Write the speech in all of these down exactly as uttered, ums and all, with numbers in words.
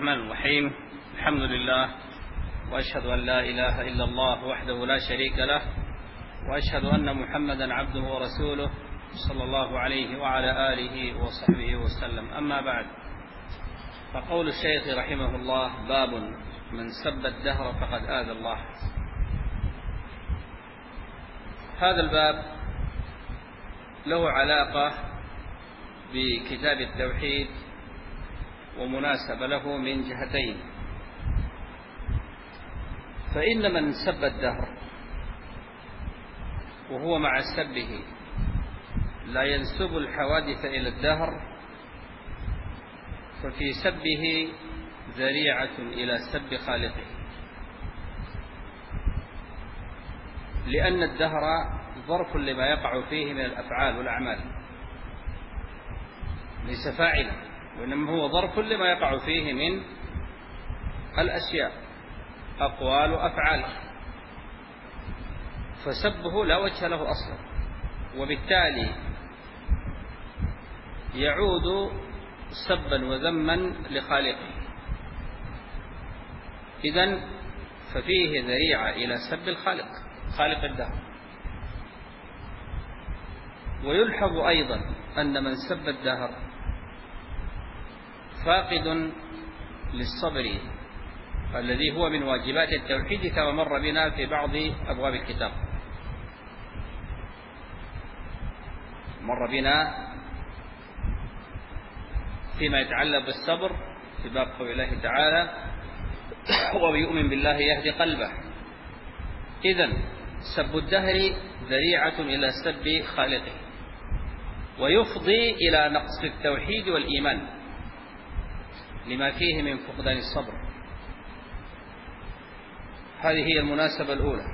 الرحمن الرحيم. الحمد لله، وأشهد أن لا إله إلا الله وحده لا شريك له، وأشهد أن محمدا عبده ورسوله صلى الله عليه وعلى آله وصحبه وسلم. أما بعد، فقول الشيخ رحمه الله: باب من سب الدهر فقد آذى الله. هذا الباب له علاقة بكتاب التوحيد ومناسبة له من جهتين. فإن من سب الدهر وهو مع سبه لا ينسب الحوادث إلى الدهر، ففي سبه ذريعة إلى سب خالقه، لأن الدهر ظرف لما يقع فيه من الأفعال والأعمال، ليس فاعلا، وإنما هو ظرف لما يقع فيه من الأشياء، أقوال وأفعال، فسبه لا وجه له أصلا، وبالتالي يعود سبا وذما لخالقه. إذن ففيه ذريعة إلى سب الخالق، خالق الدهر. ويلحظ أيضا أن من سب الدهر فاقد للصبر الذي هو من واجبات التوحيد، كما مر بنا في بعض أبواب الكتاب. مر بنا فيما يتعلق بالصبر في باب قول الله تعالى: ويؤمن بالله يهدي قلبه. إذن سب الدهر ذريعة إلى سب خالقه، ويفضي إلى نقص التوحيد والإيمان لما فيه من فقدان الصبر. هذه هي المناسبة الأولى.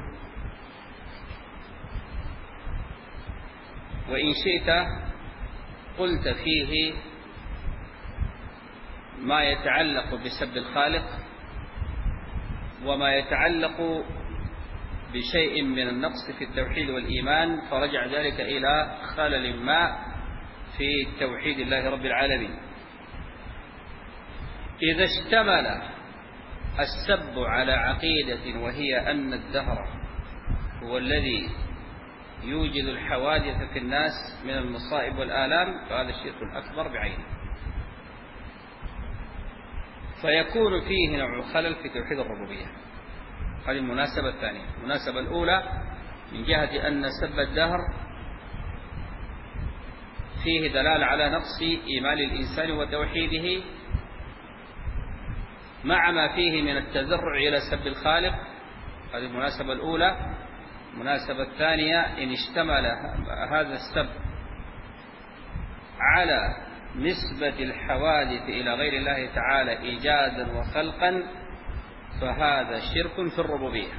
وإن شئت قلت فيه ما يتعلق بسب الخالق وما يتعلق بشيء من النقص في التوحيد والإيمان، فرجع ذلك إلى خلل ما في توحيد الله رب العالمين. إذا اشتمل السب على عقيدة وهي أن الدهر هو الذي يوجد الحوادث في الناس من المصائب والآلام، فهذا الشرك الأكبر بعينه، فيكون فيه نوع خلل في توحيد الربوبية. هذه المناسبة الثانية. المناسبة الأولى من جهة أن سب الدهر فيه دلالة على نقص إيمان الإنسان وتوحيده، مع ما فيه من التذرع إلى سب الخالق. هذه المناسبة الأولى. المناسبة الثانية: إن اشتمل هذا السب على نسبة الحوادث إلى غير الله تعالى إيجادا وخلقا، فهذا شرك في الربوبية.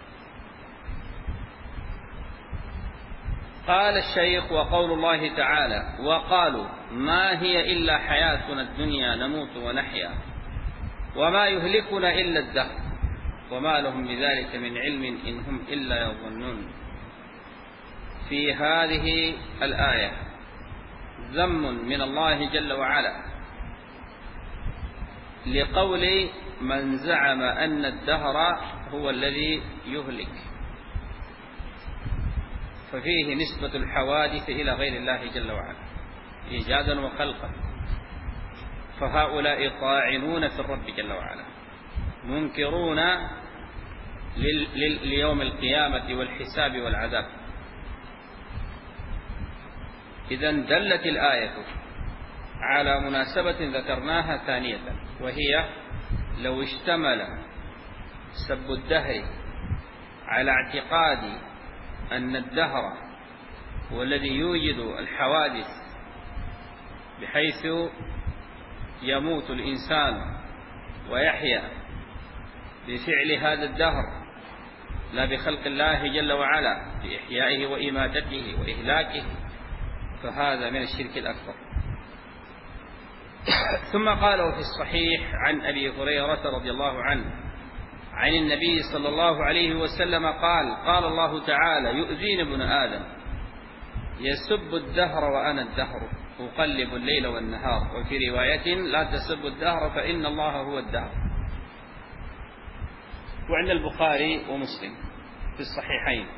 قال الشيخ: وقول الله تعالى: وقالوا ما هي إلا حياتنا الدنيا نموت ونحيا وما يهلكنا إلا الدهر وما لهم بذلك من علم إن هم إلا يظنون. في هذه الآية ذم من الله جل وعلا لقول من زعم أن الدهر هو الذي يهلك، ففيه نسبة الحوادث إلى غير الله جل وعلا إيجادا وخلقا، فهؤلاء طاعنون في الرب جل وعلا، منكرون ليوم القيامة والحساب والعذاب. إذن دلت الآية على مناسبة ذكرناها ثانية، وهي لو اشتمل سب الدهر على اعتقاد أن الدهر هو الذي يوجد الحوادث، بحيث يموت الإنسان ويحيا بفعل هذا الدهر لا بخلق الله جل وعلا بإحيائه وإماتته وإهلاكه، فهذا من الشرك الأكبر. ثم قالوا في الصحيح عن أبي هريرة رضي الله عنه عن النبي صلى الله عليه وسلم قال: قال الله تعالى: يؤذيني ابن آدم يسب الدهر وأنا الدهر أقلب الليل والنهار، وفي رواية لا تسبوا الدهر فإن الله هو الدهر. وعند البخاري ومسلم في الصحيحين،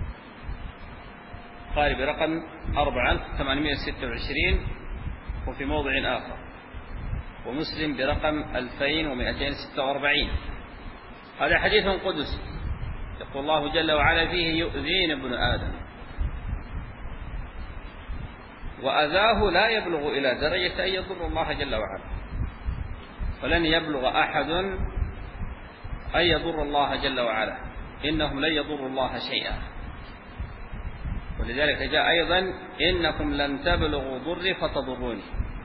البخاري برقم أربعة آلاف وثمانمائة وستة وعشرين وفي موضع آخر، ومسلم برقم ألفين ومئتين وستة وأربعين. هذا حديث قدسي يقول الله جل وعلا فيه: يؤذين ابن آدم، وأذاه لا يبلغ إلى درجة أن يضر الله جل وعلا، فلن يبلغ أحد أن يضر الله جل وعلا، إنهم لن يضروا الله شيئا. ولذلك جاء أيضا: إنكم لن تبلغوا ضري فتضروني.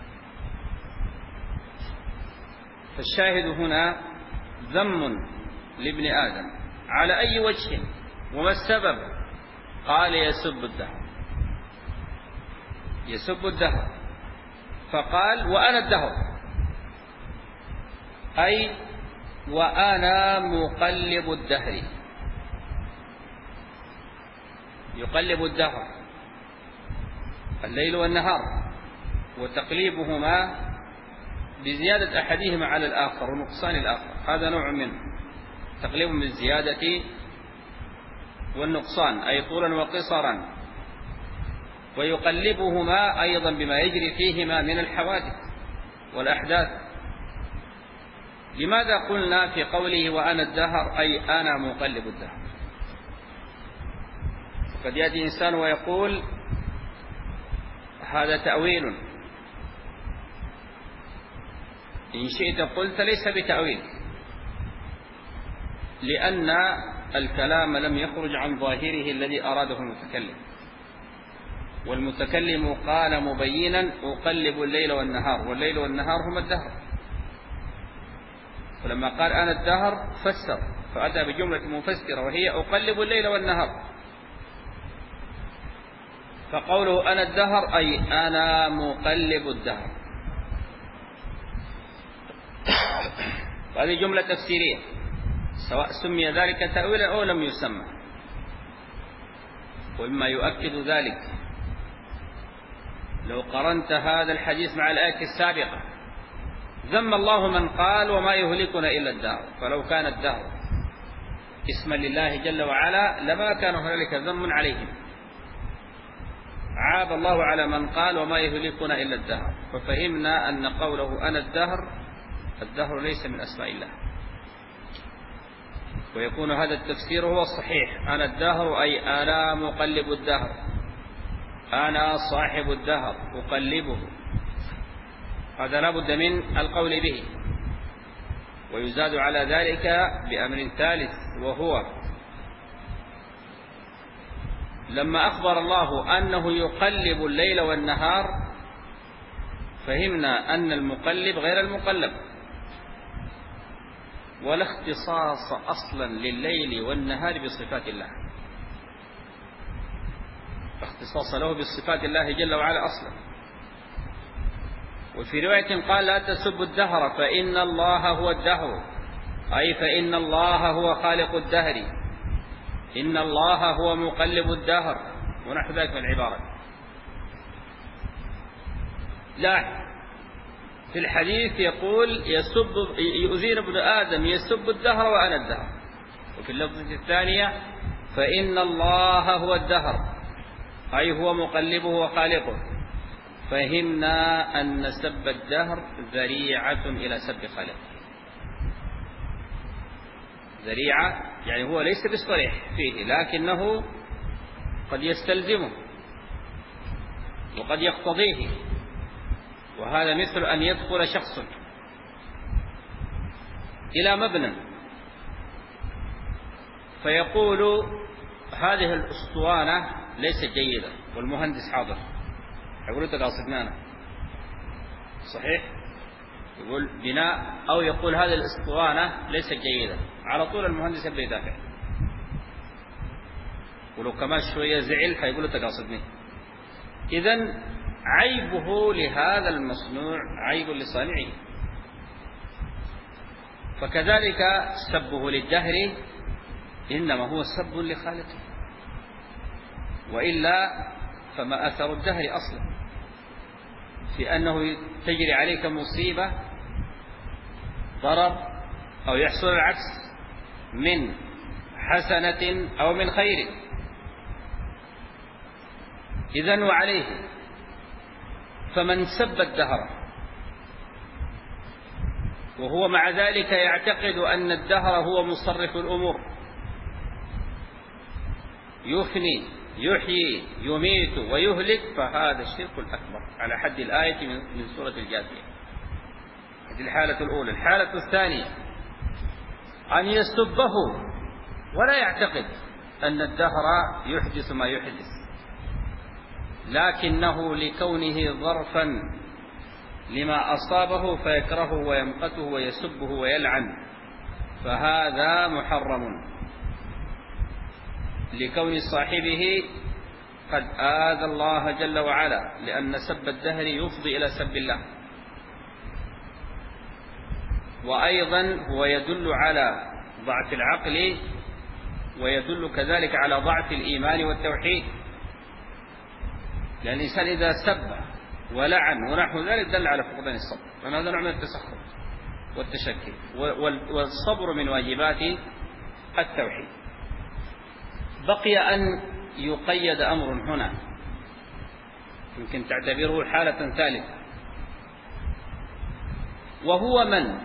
فالشاهد هنا ذم لابن آدم على أي وجه، وما السبب؟ قال: يسب الدهر، يسب الدهر. فقال: وأنا الدهر، أي وأنا مقلب الدهر، يقلب الدهر الليل والنهار، وتقليبهما بزيادة أحدهما على الآخر ونقصان الآخر، هذا نوع منه، تقليب بالزيادة والنقصان، أي طولا وقصرا، ويقلبهما أيضا بما يجري فيهما من الحوادث والأحداث. لماذا قلنا في قوله وأنا الدهر أي أنا مقلب الدهر؟ قد يأتي إنسان ويقول هذا تأويل، إن شئت قلت ليس بتأويل، لأن الكلام لم يخرج عن ظاهره الذي أراده المتكلم، والمتكلم قال مبينا: أقلب الليل والنهار، والليل والنهار هما الدهر. ولما قال أنا الدهر فسر، فأتى بجملة مفسرة وهي أقلب الليل والنهار. فقوله أنا الدهر أي أنا مقلب الدهر، هذه جملة تفسيرية، سواء سمي ذلك تأويلا أو لم يسمى. ومما يؤكد ذلك لو قرنت هذا الحديث مع الآية السابقة: ذم الله من قال وما يهلكنا إلا الدهر، فلو كان الدهر اسما لله جل وعلا لما كان هنالك ذم عليهم. عاب الله على من قال وما يهلكنا إلا الدهر، ففهمنا أن قوله أنا الدهر، الدهر ليس من أسماء الله، ويكون هذا التفسير هو الصحيح: أنا الدهر أي أنا مقلب الدهر، أنا صاحب الدهر أقلبه. هذا لا بد من القول به. ويزاد على ذلك بأمر ثالث، وهو لما أخبر الله أنه يقلب الليل والنهار فهمنا أن المقلب غير المقلب، ولا اختصاص أصلا لليل والنهار بصفات الله، اختصاص له بصفات الله جل وعلا أصلا. وفي رواية قال: لا تسبوا الدهر فإن الله هو الدهر، أي فإن الله هو خالق الدهر، إن الله هو مقلب الدهر، ونحو ذلك من العبارة. لا، في الحديث يقول يسب يؤذين ابن آدم يسب الدهر وأنا الدهر، وفي اللفظة الثانية فإن الله هو الدهر، أي هو مقلبه وخالقه. فهمنا أن سب الدهر ذريعة إلى سب خالقه، ذريعة يعني هو ليس بالصريح فيه، لكنه قد يستلزمه وقد يقتضيه. وهذا مثل أن يدخل شخص إلى مبنى فيقول هذه الأسطوانة ليست جيدة، والمهندس حاضر، يقول أنت قاصدنا أنا صحيح، يقول بناء، أو يقول هذه الأسطوانة ليست جيدة، على طول المهندس يبدأ يدافع، ولو كمان شوية زعل فيقول أنت قاصدني. إذن عيبه لهذا المصنوع عيب لصانعه. فكذلك سبه للدهر إنما هو سب لخالقه، وإلا فما أثر الدهر أصلا. في أنه تجري عليك مصيبة ضرر أو يحصل العكس من حسنة أو من خير. إذن وعليه. فمن سب الدهر وهو مع ذلك يعتقد أن الدهر هو مصرف الأمور، يفني يحيي يميت ويهلك، فهذا الشرك الأكبر على حد الآية من سورة الجاثية. هذه الحالة الأولى. الحالة الثانية أن يسبه ولا يعتقد أن الدهر يحدث ما يحدث، لكنه لكونه ظرفا لما أصابه فيكرهه ويمقته ويسبه ويلعن، فهذا محرم لكون صاحبه قد آذى الله جل وعلا، لأن سب الدهر يفضي إلى سب الله. وأيضا هو يدل على ضعف العقل ويدل كذلك على ضعف الإيمان والتوحيد، لأن الإنسان إذا سب ولعن ونحو ذلك دل على فقدان الصبر، فهذا نوع من التسخط والتشكي، والصبر من واجبات التوحيد. بقي أن يقيد أمر هنا يمكن تعتبره حالة ثالثة، وهو من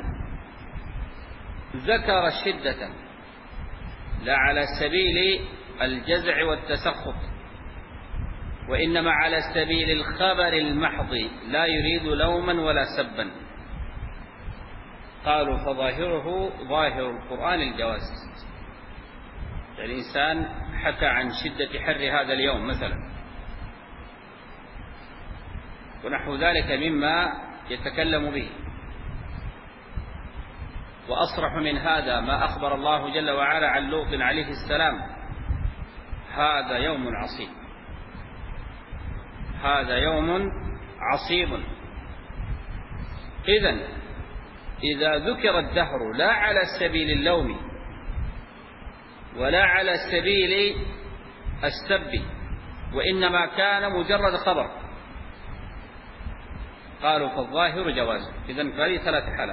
ذكر شدة لا على سبيل الجزع والتسخط، وإنما على سبيل الخبر المحض لا يريد لوما ولا سبا، قالوا فظاهره ظاهر القرآن الجواز. الإنسان حكى عن شدة حر هذا اليوم مثلا ونحو ذلك مما يتكلم به، وأصرح من هذا ما أخبر الله جل وعلا عن لوط عليه السلام: هذا يوم عصيب، هذا يوم عصيب. إذن إذا ذكر الدهر لا على سبيل اللوم ولا على سبيل السب، وإنما كان مجرد خبر، قالوا فالظاهر جوازه. إذن فهذه ثلاث حالات: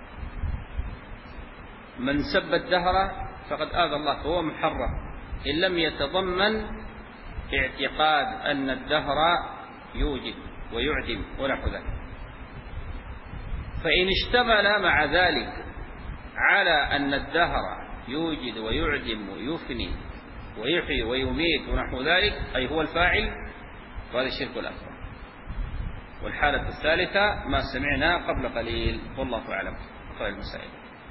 من سب الدهر فقد آذى الله فهو محرم إن لم يتضمن اعتقاد أن الدهر يوجد ويعدم ونحو ذلك. فإن اشتمل مع ذلك على أن الدهر يوجد ويعدم ويفني ويحيي ويميت ونحو ذلك، أي هو الفاعل، فهذا الشرك الأكبر. والحالة الثالثة ما سمعنا قبل قليل، والله أعلم. اقرأ المسائل.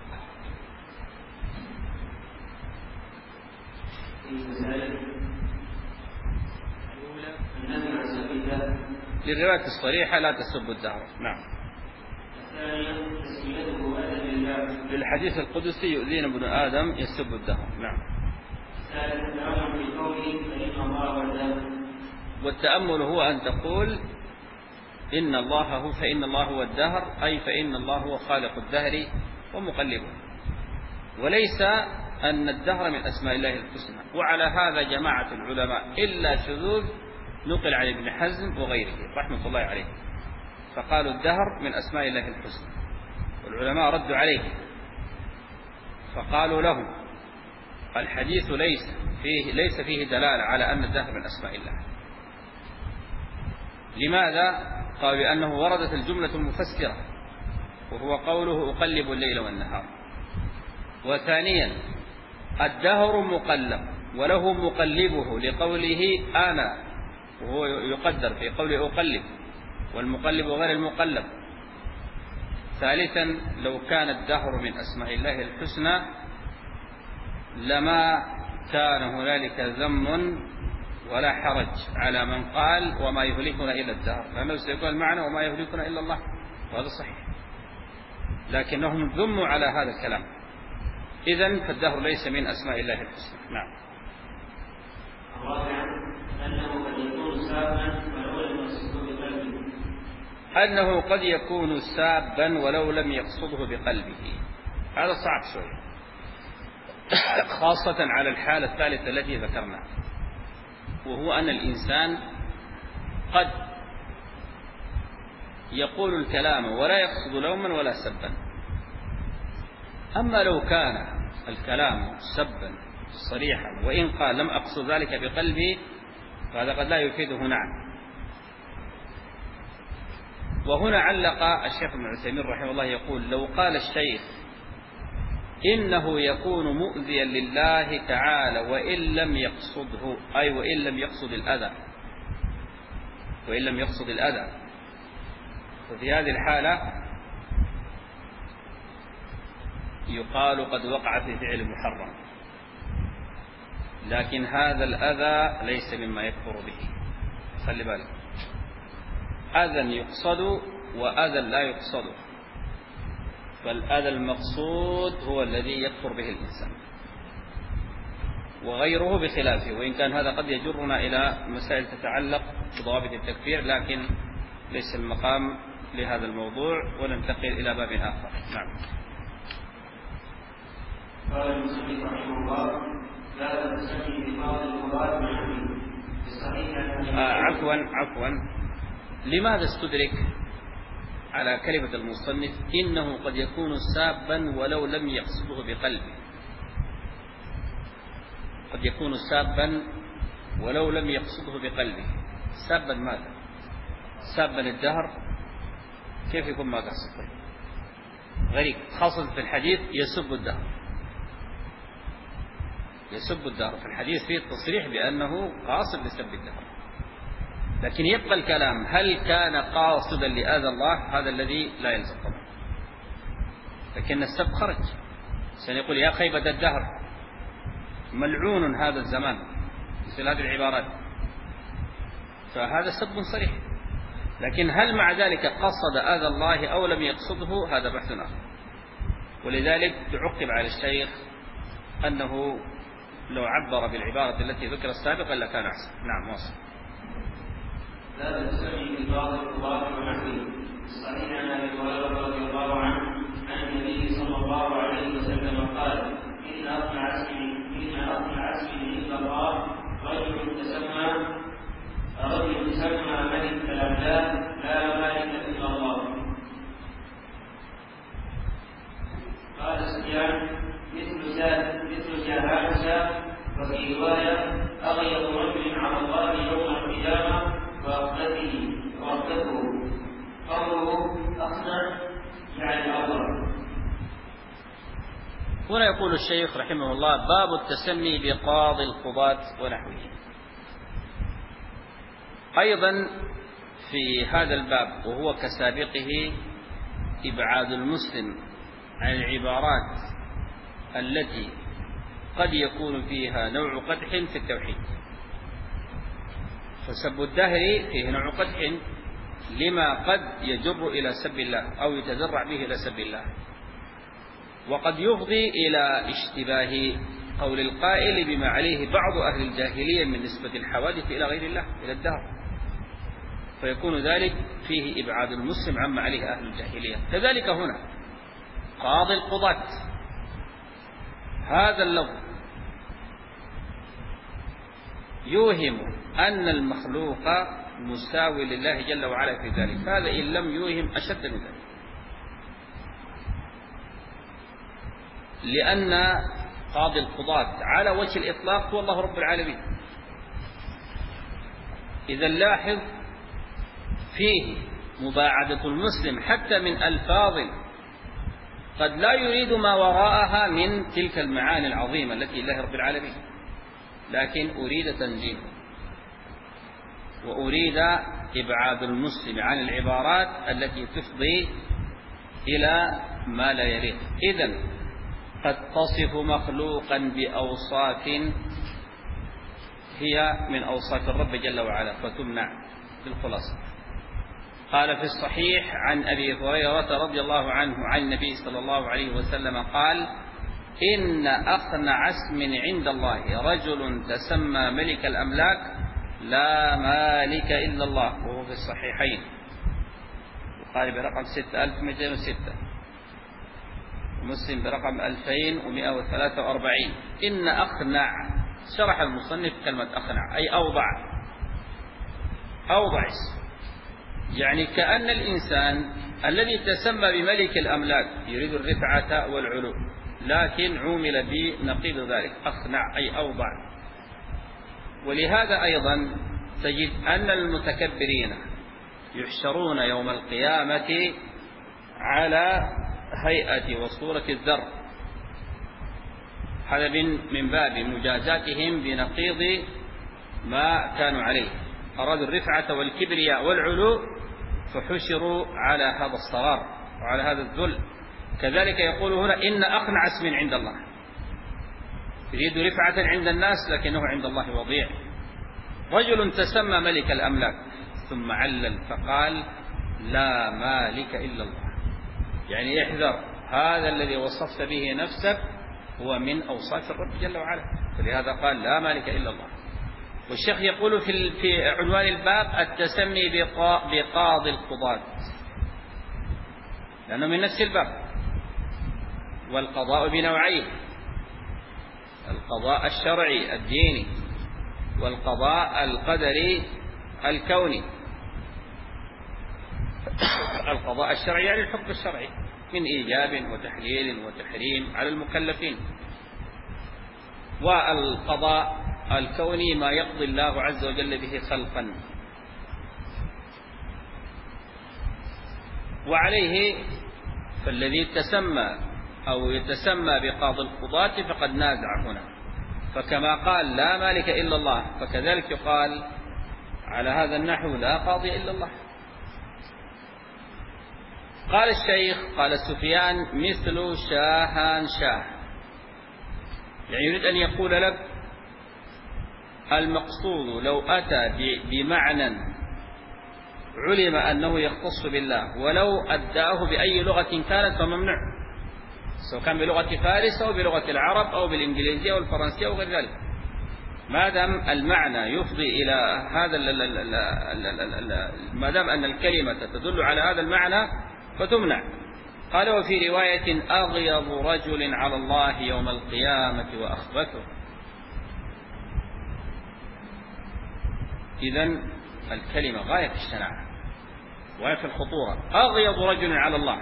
للرواية الصريحة لا تسب الدهر. نعم. للحديث القدسي يؤذين ابن آدم يسب الدهر. نعم. والتأمل هو أن تقول إن الله هو فإن الله هو الدهر، أي فإن الله هو خالق الدهر ومقلبه، وليس أن الدهر من أسماء الله الحسنى. وعلى هذا جماعة العلماء إلا شذوذ نقل عن ابن حزم وغيره رحمة الله عليه، فقالوا الدهر من أسماء الله الحسنى، والعلماء ردوا عليه فقالوا لهم الحديث ليس فيه ليس فيه دلالة على أن الدهر من أسماء الله. لماذا؟ قالوا لأنه وردت الجملة المفسرة وهو قوله أقلب الليل والنهار. وثانيا الدهر مقلب وله مقلبه لقوله أنا، وهو يقدر في قوله أقلب، والمقلب غير المقلب. ثالثا لو كان الدهر من أسماء الله الحسنى لما كان هنالك ذم ولا حرج على من قال وما يهلكنا إلا الدهر، لأنه سيكون المعنى وما يهلكنا إلا الله، وهذا صحيح، لكنهم ذموا على هذا الكلام. إذن فالدهر ليس من أسماء الله الحسنى. نعم. أنه قد يكون سابا ولو لم يقصده بقلبه. أنه قد يكون سابا ولو لم يقصده بقلبه، هذا صعب شوي، خاصة على الحالة الثالثة التي ذكرنا، وهو أن الإنسان قد يقول الكلام ولا يقصد لوما ولا سبا. أما لو كان الكلام سبا صريحا وإن قال لم أقصد ذلك بقلبي فهذا قد لا يفيده نعم. وهنا علق الشيخ ابن عثيمين رحمه الله يقول: لو قال الشيخ إنه يكون مؤذيا لله تعالى وإن لم يقصده، أي وإن لم يقصد الأذى، وإن لم يقصد الأذى، ففي هذه الحالة يقال قد وقع في فعل محرم، لكن هذا الأذى ليس مما يكفر به. خلي بالك، أذى يقصد وأذى لا يقصد، فالأذى المقصود هو الذي يكفر به الإنسان، وغيره بخلافه، وإن كان هذا قد يجرنا إلى مسائل تتعلق بضوابط التكفير، لكن ليس المقام لهذا الموضوع، وننتقل إلى باب آخر. نعم. قال المصنف رحمه الله: لا تسمي ببعض القضاة بحمد الصحيح. آه عفوا عفوا لماذا استدرك على كلمة المصنف إنه قد يكون سابا ولو لم يقصده بقلبه؟ قد يكون سابا ولو لم يقصده بقلبه. سابا ماذا؟ سابا الدهر، كيف يكون ما قصد؟ غريب، خاصة في الحديث يسب الدهر، يسب الدهر في الحديث فيه التصريح بأنه قاصد لسب الدهر، لكن يبقى الكلام هل كان قاصدا لآذى الله؟ هذا الذي لا يلزم طبعا، لكن السب خرج. سنقول يا خيبة الدهر، ملعون هذا الزمان، مثل هذه العبارات، فهذا سب صريح. لكن هل مع ذلك قصد آذى الله أو لم يقصده؟ هذا بحث آخر. ولذلك تعقب على الشيخ أنه لو عبر بالعبارة التي ذكر السابقا لكان أحسن. نعم واصل. لا تسمي ببعض القضاة ونحوه. صحيح عن ابي هريره رضي الله عنه عن النبي صلى الله عليه وسلم قال: ان اقنع اسمي ان اقنع اسمي عند الله رجل تسمى رجل تسمى ملك الاملاك لا مالك الا الله. قال سفيان: مثل ساد مثل جهاز، وفي روايه اغيظ رجل على الله يوم القيامه وأخذته وأخذته. قوله أصنع يعني أضر. هنا يقول الشيخ رحمه الله: باب التسمي بقاضي القضاة ونحوه. أيضا في هذا الباب وهو كسابقه إبعاد المسلم عن العبارات التي قد يكون فيها نوع قدح في التوحيد. فسب الدهر فيه نوع قدح لما قد يجر إلى سب الله أو يتذرع به إلى سب الله، وقد يفضي إلى اشتباه قول القائل بما عليه بعض أهل الجاهلية من نسبة الحوادث إلى غير الله إلى الدهر، فيكون ذلك فيه إبعاد المسلم عما عليه أهل الجاهلية. كذلك هنا قاضي القضاة، هذا اللفظ يوهم أن المخلوق مساوي لله جل وعلا في ذلك، هذا إن لم يوهم أشد من ذلك، لأن قاضي القضاة على وجه الإطلاق هو الله رب العالمين. إذا لاحظ فيه مباعدة المسلم حتى من ألفاظ قد لا يريد ما وراءها من تلك المعاني العظيمة التي لله رب العالمين، لكن أريد تنزيهه وأريد إبعاد المسلم عن العبارات التي تفضي إلى ما لا يليق. إذن قد تصف مخلوقا بأوصاف هي من أوصاف الرب جل وعلا فتمنع بالخلاصة. قال في الصحيح عن أبي هريرة رضي الله عنه عن النبي صلى الله عليه وسلم قال: إن أقنع اسم عند الله رجل تسمى ملك الأملاك لا مالك إلا الله، وهو في الصحيحين، وقال برقم ستة آلاف ومئتين وستة، ومسلم برقم ألفين ومئة وثلاثة وأربعين. إن أقنع، شرح المصنف كلمة أقنع أي أوضع، أوضع اسم، يعني كأن الإنسان الذي تسمى بملك الأملاك يريد الرفعة والعلو، لكن عومل بنقيض ذلك، أخنع أي أوضع. ولهذا أيضا تجد أن المتكبرين يحشرون يوم القيامة على هيئة وصورة الذر، هذا من باب مجازاتهم بنقيض ما كانوا عليه، أرادوا الرفعة والكبرياء والعلو فحشروا على هذا الصغار وعلى هذا الذل. كذلك يقول هنا إن أقنع اسم عند الله، يريد رفعة عند الناس لكنه عند الله وضيع. رجل تسمى ملك الأملاك ثم علل فقال لا مالك إلا الله، يعني احذر، هذا الذي وصفت به نفسك هو من أوصاف الرب جل وعلا، فلهذا قال لا مالك إلا الله. والشيخ يقول في في عنوان الباب التسمي بقاضي القضاة، لأنه من نفس الباب. والقضاء بنوعين، القضاء الشرعي الديني والقضاء القدري الكوني. القضاء الشرعي يعني الحكم الشرعي من إيجاب وتحليل وتحريم على المكلفين، والقضاء الكوني ما يقضي الله عز وجل به خلقا. وعليه فالذي تسمى أو يتسمى بقاضي القضاة فقد نازع هنا، فكما قال لا مالك إلا الله فكذلك يقال على هذا النحو لا قاضي إلا الله. قال الشيخ قال سفيان مثل شاهان شاه، يعني يريد أن يقول لك المقصود لو أتى بمعنى علم أنه يختص بالله ولو أداه بأي لغة كانت فممنوع، سواء كان بلغة فارس أو بلغة العرب أو بالإنجليزية والفرنسية وغير ذلك، ما دام المعنى يفضي إلى هذا، ما دام أن الكلمة تدل على هذا المعنى فتمنع. قال وفي رواية أغيظ رجل على الله يوم القيامة وأخبثه. إذن الكلمة غاية الشناعة وغاية الخطورة، أغيظ رجل على الله،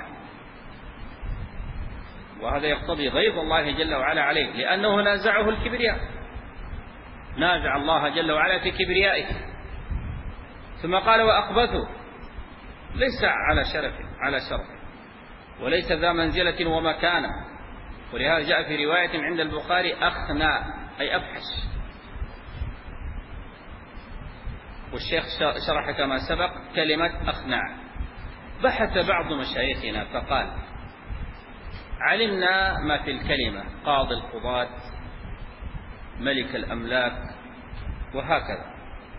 وهذا يقتضي غيظ الله جل وعلا عليه، لأنه نازعه الكبرياء، نازع الله جل وعلا في كبريائه. ثم قال وأخبثه، ليس على شرفه على شرفه وليس ذا منزلة ومكانة، ولهذا جاء في رواية عند البخاري أخنى أي أفحش. والشيخ شرح كما سبق كلمة أخنع. بحث بعض مشايخنا فقال علمنا ما في الكلمة قاضي القضاة ملك الأملاك وهكذا،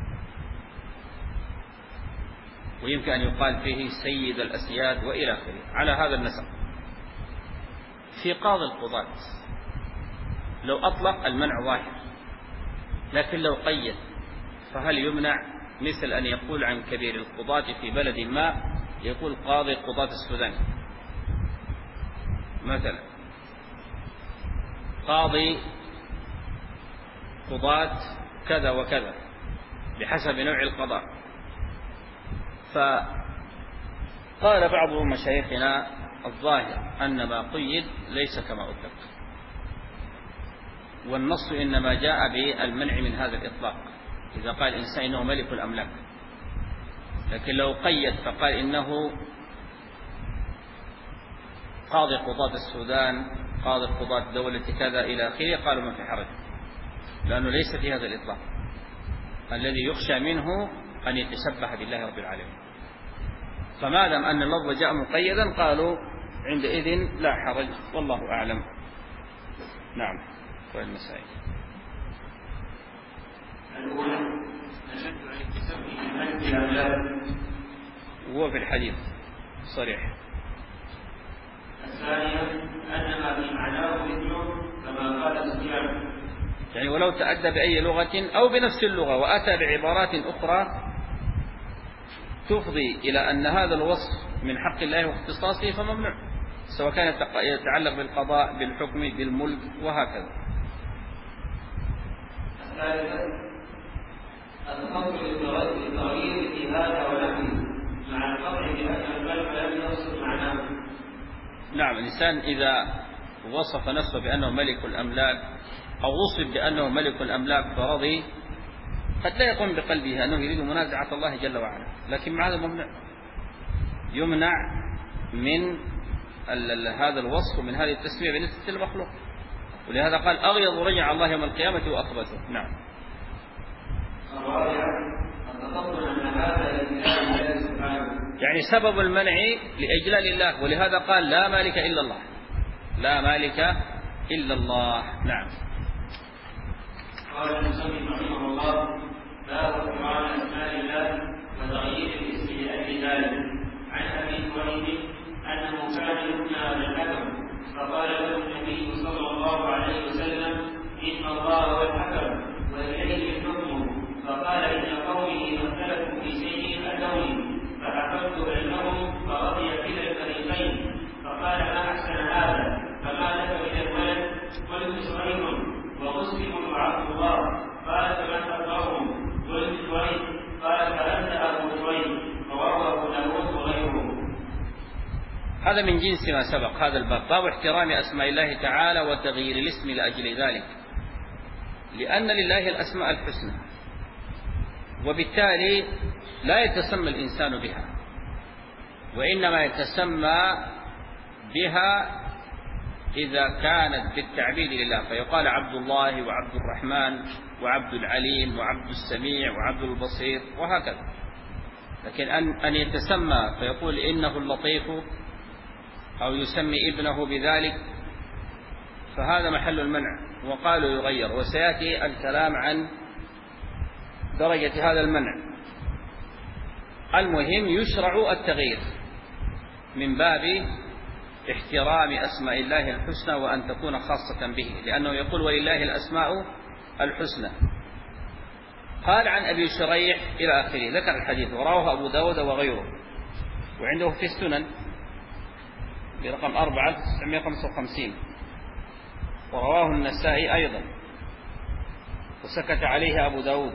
ويمكن أن يقال فيه سيد الأسياد وإلى آخره على هذا النسق. في قاضي القضاة لو أطلق المنع ظاهر، لكن لو قيد فهل يمنع؟ مثل أن يقول عن كبير القضاة في بلد ما يقول قاضي قضاة السودان مثلا، قاضي قضاة كذا وكذا بحسب نوع القضاء. فقال بعض مشايخنا الظاهر أن ما قيد ليس كما أطلق، والنص إنما جاء بالمنع من هذا الإطلاق إذا قال الإنسان إنه ملك الأملاك، لكن لو قيد فقال إنه قاضي قضاة السودان قاضي قضاة دولة كذا إلى آخره قالوا ما في حرج، لأنه ليس في هذا الإطلاق الذي يخشى منه أن يتشبه بالله رب العالمين. فما دام أن اللفظ جاء مقيدا قالوا عندئذ لا حرج، والله أعلم. نعم. والمسائل الأولى نشد الاكتساب من الأملاك وهو في الحديث صريح. الثانية أن ما في معناه مثله كما قال سفيان، يعني ولو تأدى بأي لغة أو بنفس اللغة وأتى بعبارات أخرى تفضي إلى أن هذا الوصف من حق الله واختصاصه فممنوع، سواء كان يتعلق بالقضاء بالحكم بالملك وهكذا. الثالثة الخطر للتغيير في هذا ونحوه مع القطع بأن القلب لم يقصد معناه. نعم، الإنسان إذا وصف نفسه بأنه ملك الأملاك أو وصف بأنه ملك الأملاك فرضي، قد لا يقوم بقلبه أنه يريد منازعة الله جل وعلا، لكن مع هذا ممنوع، يمنع من هذا الوصف ومن هذه التسمية بالنسبة للمخلوق، ولهذا قال أغيظ رجع الله يوم القيامة وأخبثه. نعم. يعني سبب المنع لإجلال الله، ولهذا قال لا مالك إلا الله، لا مالك إلا الله. نعم. قال المصنف رحمه الله: باب حكم أسماء الله وتغيير الاسم لأجل ذلك. عن أبي كريم أنه كان يبنى بالحكم، فقال له النبي صلى الله عليه وسلم: إن الله هو الحكم وإليه الحكم. فقال: إن قومي إذا اختلفوا في شيء أتوني فحكمت بينهم فرضي كلا الفريقين. فقال: ما أحسن هذا، فما لك من الولد؟ قلت: شريك ومسلم وعبد الله. قال: فمن أكبرهم؟ قلت: شريك. قال: فأنت أبو شريك. رواه أبو داود وغيره. هذا من جنس ما سبق. هذا الباب باب احترام أسماء الله تعالى وتغيير الاسم لأجل ذلك، لأن لله الأسماء الحسنى، وبالتالي لا يتسمى الإنسان بها، وإنما يتسمى بها إذا كانت بالتعبيد لله، فيقال عبد الله وعبد الرحمن وعبد العليم وعبد السميع وعبد البصير وهكذا. لكن أن أن يتسمى فيقول إنه اللطيف أو يسمي ابنه بذلك، فهذا محل المنع، وقالوا يغير، وسيأتي الكلام عن درجة هذا المنع. المهم يشرع التغيير من باب احترام أسماء الله الحسنى وأن تكون خاصة به، لأنه يقول ولله الأسماء الحسنى. قال عن أبي شريح إلى آخره، ذكر الحديث ورواه أبو داود وغيره، وعنده في السنن برقم أربعة تسعمائة وخمسة وخمسين، ورواه النسائي أيضا، وسكت عليه أبو داود.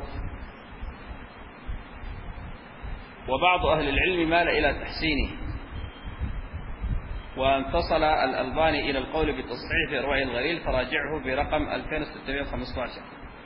وبعض أهل العلم مال إلى تحسينه، وانفصل الألباني إلى القول بالتصحيح في إرواء الغليل، فراجعه برقم ألفين وستمائة وخمسة عشر.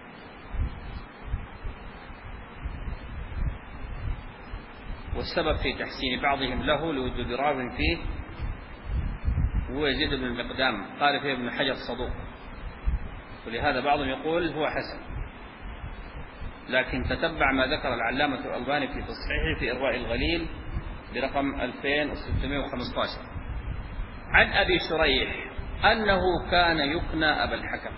والسبب في تحسين بعضهم له لوجود راو فيه هو يزيد بن المقدام، قال فيه ابن حجر صدوق، ولهذا بعضهم يقول هو حسن، لكن تتبع ما ذكر العلامة الألباني في تصحيحه في إرواء الغليل برقم ألفين وستمائة وخمسة عشر. عن أبي شريح أنه كان يكنى أبا الحكم،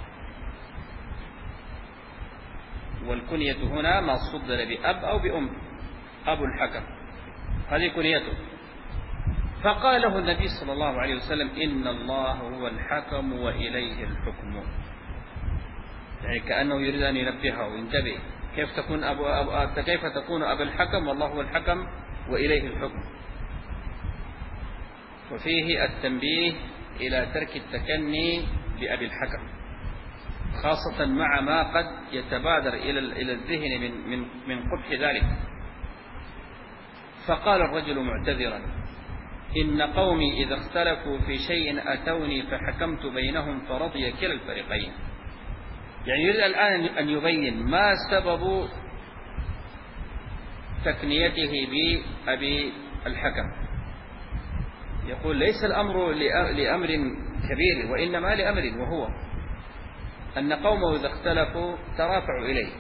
والكنية هنا ما صدر بأب أو بأم، أبو الحكم هذه كنيته. فقال له النبي صلى الله عليه وسلم: إن الله هو الحكم وإليه الحكم، يعني كأنه يريد أن ينبهه وينتبه، كيف تكون أبو أبو كيف تكون أبا الحكم والله هو الحكم وإليه الحكم. وفيه التنبيه إلى ترك التكني بأبي الحكم، خاصة مع ما قد يتبادر إلى إلى الذهن من من من قبح ذلك. فقال الرجل معتذرا: إن قومي إذا اختلفوا في شيء أتوني فحكمت بينهم فرضي كلا الفريقين. يعني يريد الآن أن يبين ما سبب تكنيته بأبي الحكم. يقول ليس الأمر لأمر كبير، وإنما لأمر، وهو أن قومه إذا اختلفوا ترافعوا إليه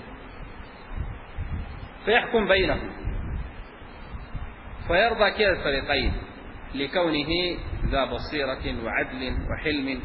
فيحكم بينهم فيرضى كلا الفريقين لكونه ذا بصيرة وعدل وحلم،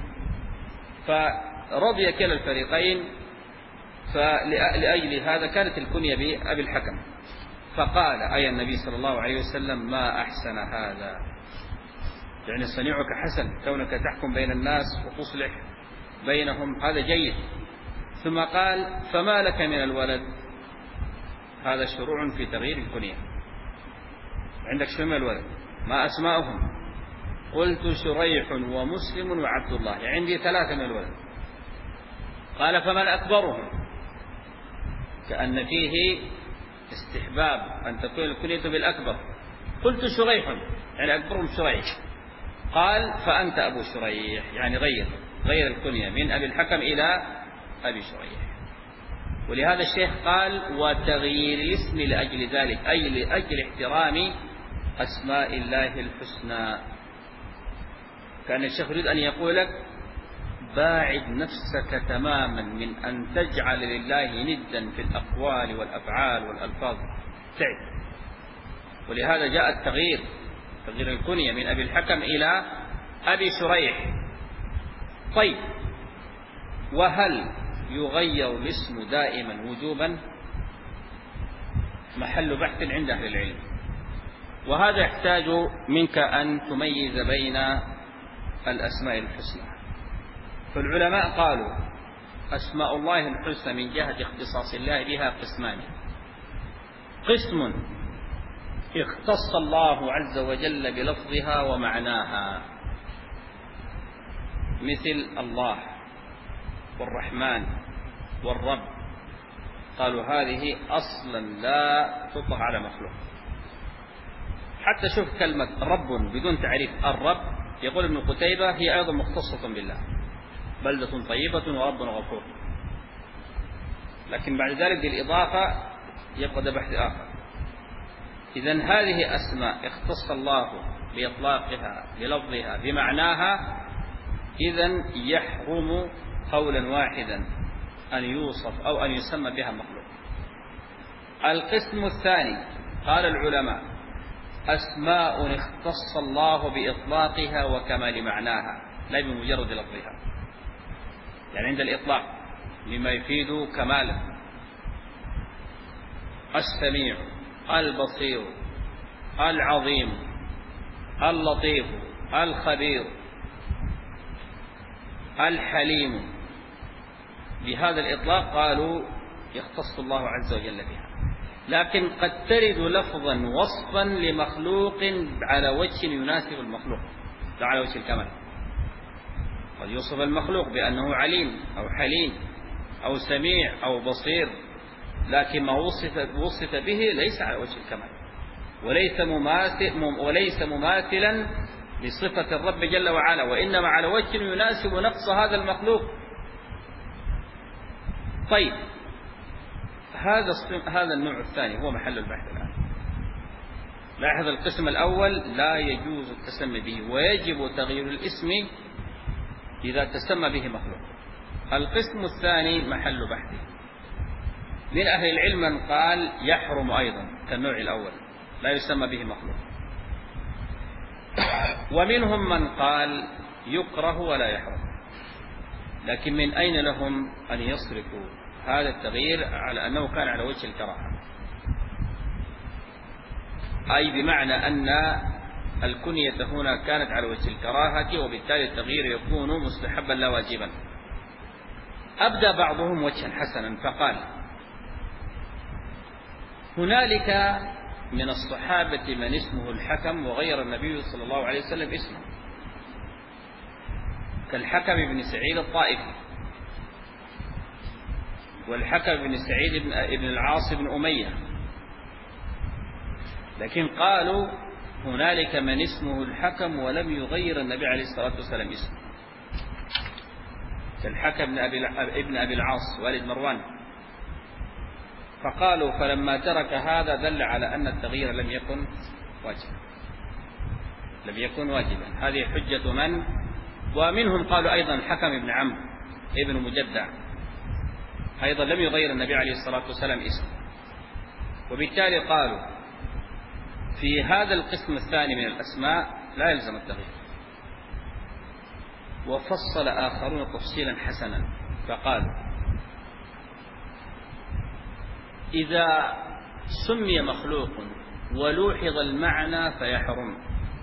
فرضي كلا الفريقين، فلأجل هذا كانت الكنية بأبي الحكم. فقال أي النبي صلى الله عليه وسلم: ما أحسن هذا، يعني صنيعك حسن، كونك تحكم بين الناس وتصلح بينهم، هذا جيد. ثم قال: فما لك من الولد؟ هذا شروع في تغيير الكنية. عندك شو من الولد؟ ما أسماؤهم؟ قلت: شريح ومسلم وعبد الله، يعني عندي ثلاثة من الولد. قال: فمن أكبرهم؟ كأن فيه استحباب أن تكون الكنية بالأكبر. قلت شريح يعني أكبرهم شريح. قال فأنت أبو شريح، يعني غير غير الكنية من أبي الحكم إلى أبي شريح. ولهذا الشيخ قال وتغيير الاسم لأجل ذلك، أي لأجل احترام أسماء الله الحسنى. كان الشيخ يريد أن يقول لك باعد نفسك تماما من أن تجعل لله ندا في الأقوال والأفعال والألفاظ، تعد. ولهذا جاء التغيير، تغيير الكنية من أبي الحكم إلى أبي شريح. طيب، وهل يغير الاسم دائما وجوبا؟ محل بحث عند أهل العلم، وهذا يحتاج منك أن تميز بين الأسماء الحسنى. فالعلماء قالوا أسماء الله الحسنى من جهة اختصاص الله بها قسمان: قسم اختص الله عز وجل بلفظها ومعناها، مثل الله والرحمن والرب، قالوا هذه أصلا لا تطلق على مخلوق. حتى شوف كلمة رب بدون تعريف، الرب يقول ابن قتيبة هي أيضا مختصة بالله، بلدة طيبة ورب غفور، لكن بعد ذلك بالإضافة يبقى بحث آخر. إذن هذه أسماء اختص الله بإطلاقها بلفظها بمعناها، إذن يحرم قولا واحدا أن يوصف أو أن يسمى بها مخلوق. القسم الثاني قال العلماء أسماء اختص الله بإطلاقها وكمال معناها، لا بمجرد لفظها، يعني عند الإطلاق مما يفيد كمالا: السميع، البصير، العظيم، اللطيف، الخبير، الحليم. بهذا الإطلاق قالوا يختص الله عز وجل بها. لكن قد ترد لفظا وصفا لمخلوق على وجه يناسب المخلوق، لا على وجه الكمال. قد يوصف المخلوق بأنه عليم أو حليم أو سميع أو بصير، لكن ما وصف, وصف به ليس على وجه الكمال، وليس مماثل وليس مماثلا لصفة الرب جل وعلا، وإنما على وجه يناسب نقص هذا المخلوق. طيب، هذا هذا النوع الثاني هو محل البحث الآن. لاحظ القسم الأول لا يجوز التسمي به، ويجب تغيير الاسم إذا تسمى به مخلوق. القسم الثاني محل بحثه. من أهل العلم من قال يحرم أيضا كالنوع الأول، لا يسمى به مخلوق. ومنهم من قال يكره ولا يحرم، لكن من أين لهم أن يصرفوا هذا التغيير على أنه كان على وجه الكراهة؟ أي بمعنى أن الكنية هنا كانت على وجه الكراهة، وبالتالي التغيير يكون مستحبا لا واجبا. أبدى بعضهم وجها حسنا فقال: هنالك من الصحابة من اسمه الحكم وغير النبي صلى الله عليه وسلم اسمه، كالحكم بن سعيد الطائفي، والحكم بن سعيد بن العاص بن أمية. لكن قالوا هنالك من اسمه الحكم ولم يغير النبي عليه الصلاة والسلام اسمه، كالحكم بن أبي, ابن أبي العاص والد مروان. فقالوا فلما ترك هذا دل على أن التغيير لم يكن واجبا، لم يكن واجبا. هذه حجة من؟ ومنهم قالوا أيضا الحكم بن عمرو ابن مجدع أيضا لم يغير النبي عليه الصلاة والسلام اسمه، وبالتالي قالوا في هذا القسم الثاني من الأسماء لا يلزم التغيير. وفصل آخرون تفصيلا حسنا فقالوا إذا سمي مخلوق ولوحظ المعنى فيحرم.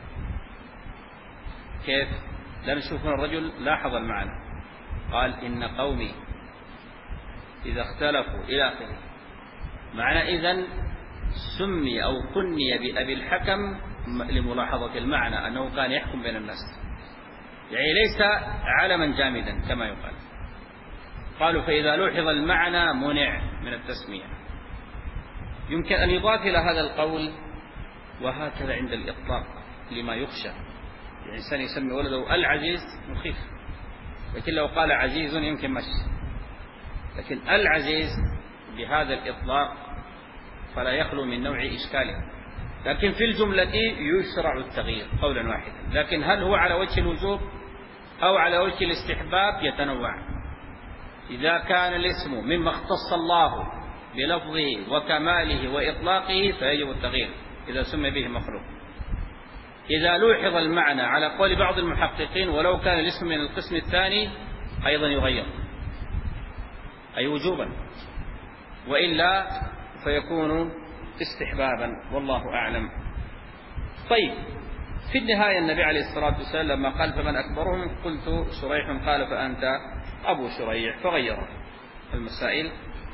كيف؟ لا نشوف الرجل لاحظ المعنى، قال إن قومي إذا اختلفوا إلى آخره، معنى إذن سمي أو كني بأبي الحكم لملاحظة المعنى أنه كان يحكم بين الناس، يعني ليس علما جامدا كما يقال. قالوا فإذا لوحظ المعنى منع من التسمية. يمكن أن يضاف إلى هذا القول وهكذا عند الإطلاق لما يخشى. الإنسان يسمي ولده العزيز مخيف، لكن لو قال عزيز يمكن مشي، لكن العزيز بهذا الإطلاق فلا يخلو من نوع إشكال. لكن في الجملة يشرع التغيير قولا واحدا، لكن هل هو على وجه الوجوب أو على وجه الاستحباب يتنوع. إذا كان الاسم مما اختص الله بلفظه وكماله وإطلاقه فيجب التغيير إذا سمي به مخلوق. إذا لوحظ المعنى على قول بعض المحققين ولو كان الاسم من القسم الثاني أيضا يغير، أي وجوبا، وإلا فيكون استحبابا، والله أعلم. طيب، في النهاية النبي عليه الصلاة والسلام لما قال فمن أكبرهم قلت شريح، قال فأنت أبو شريح، فغيره. المسائل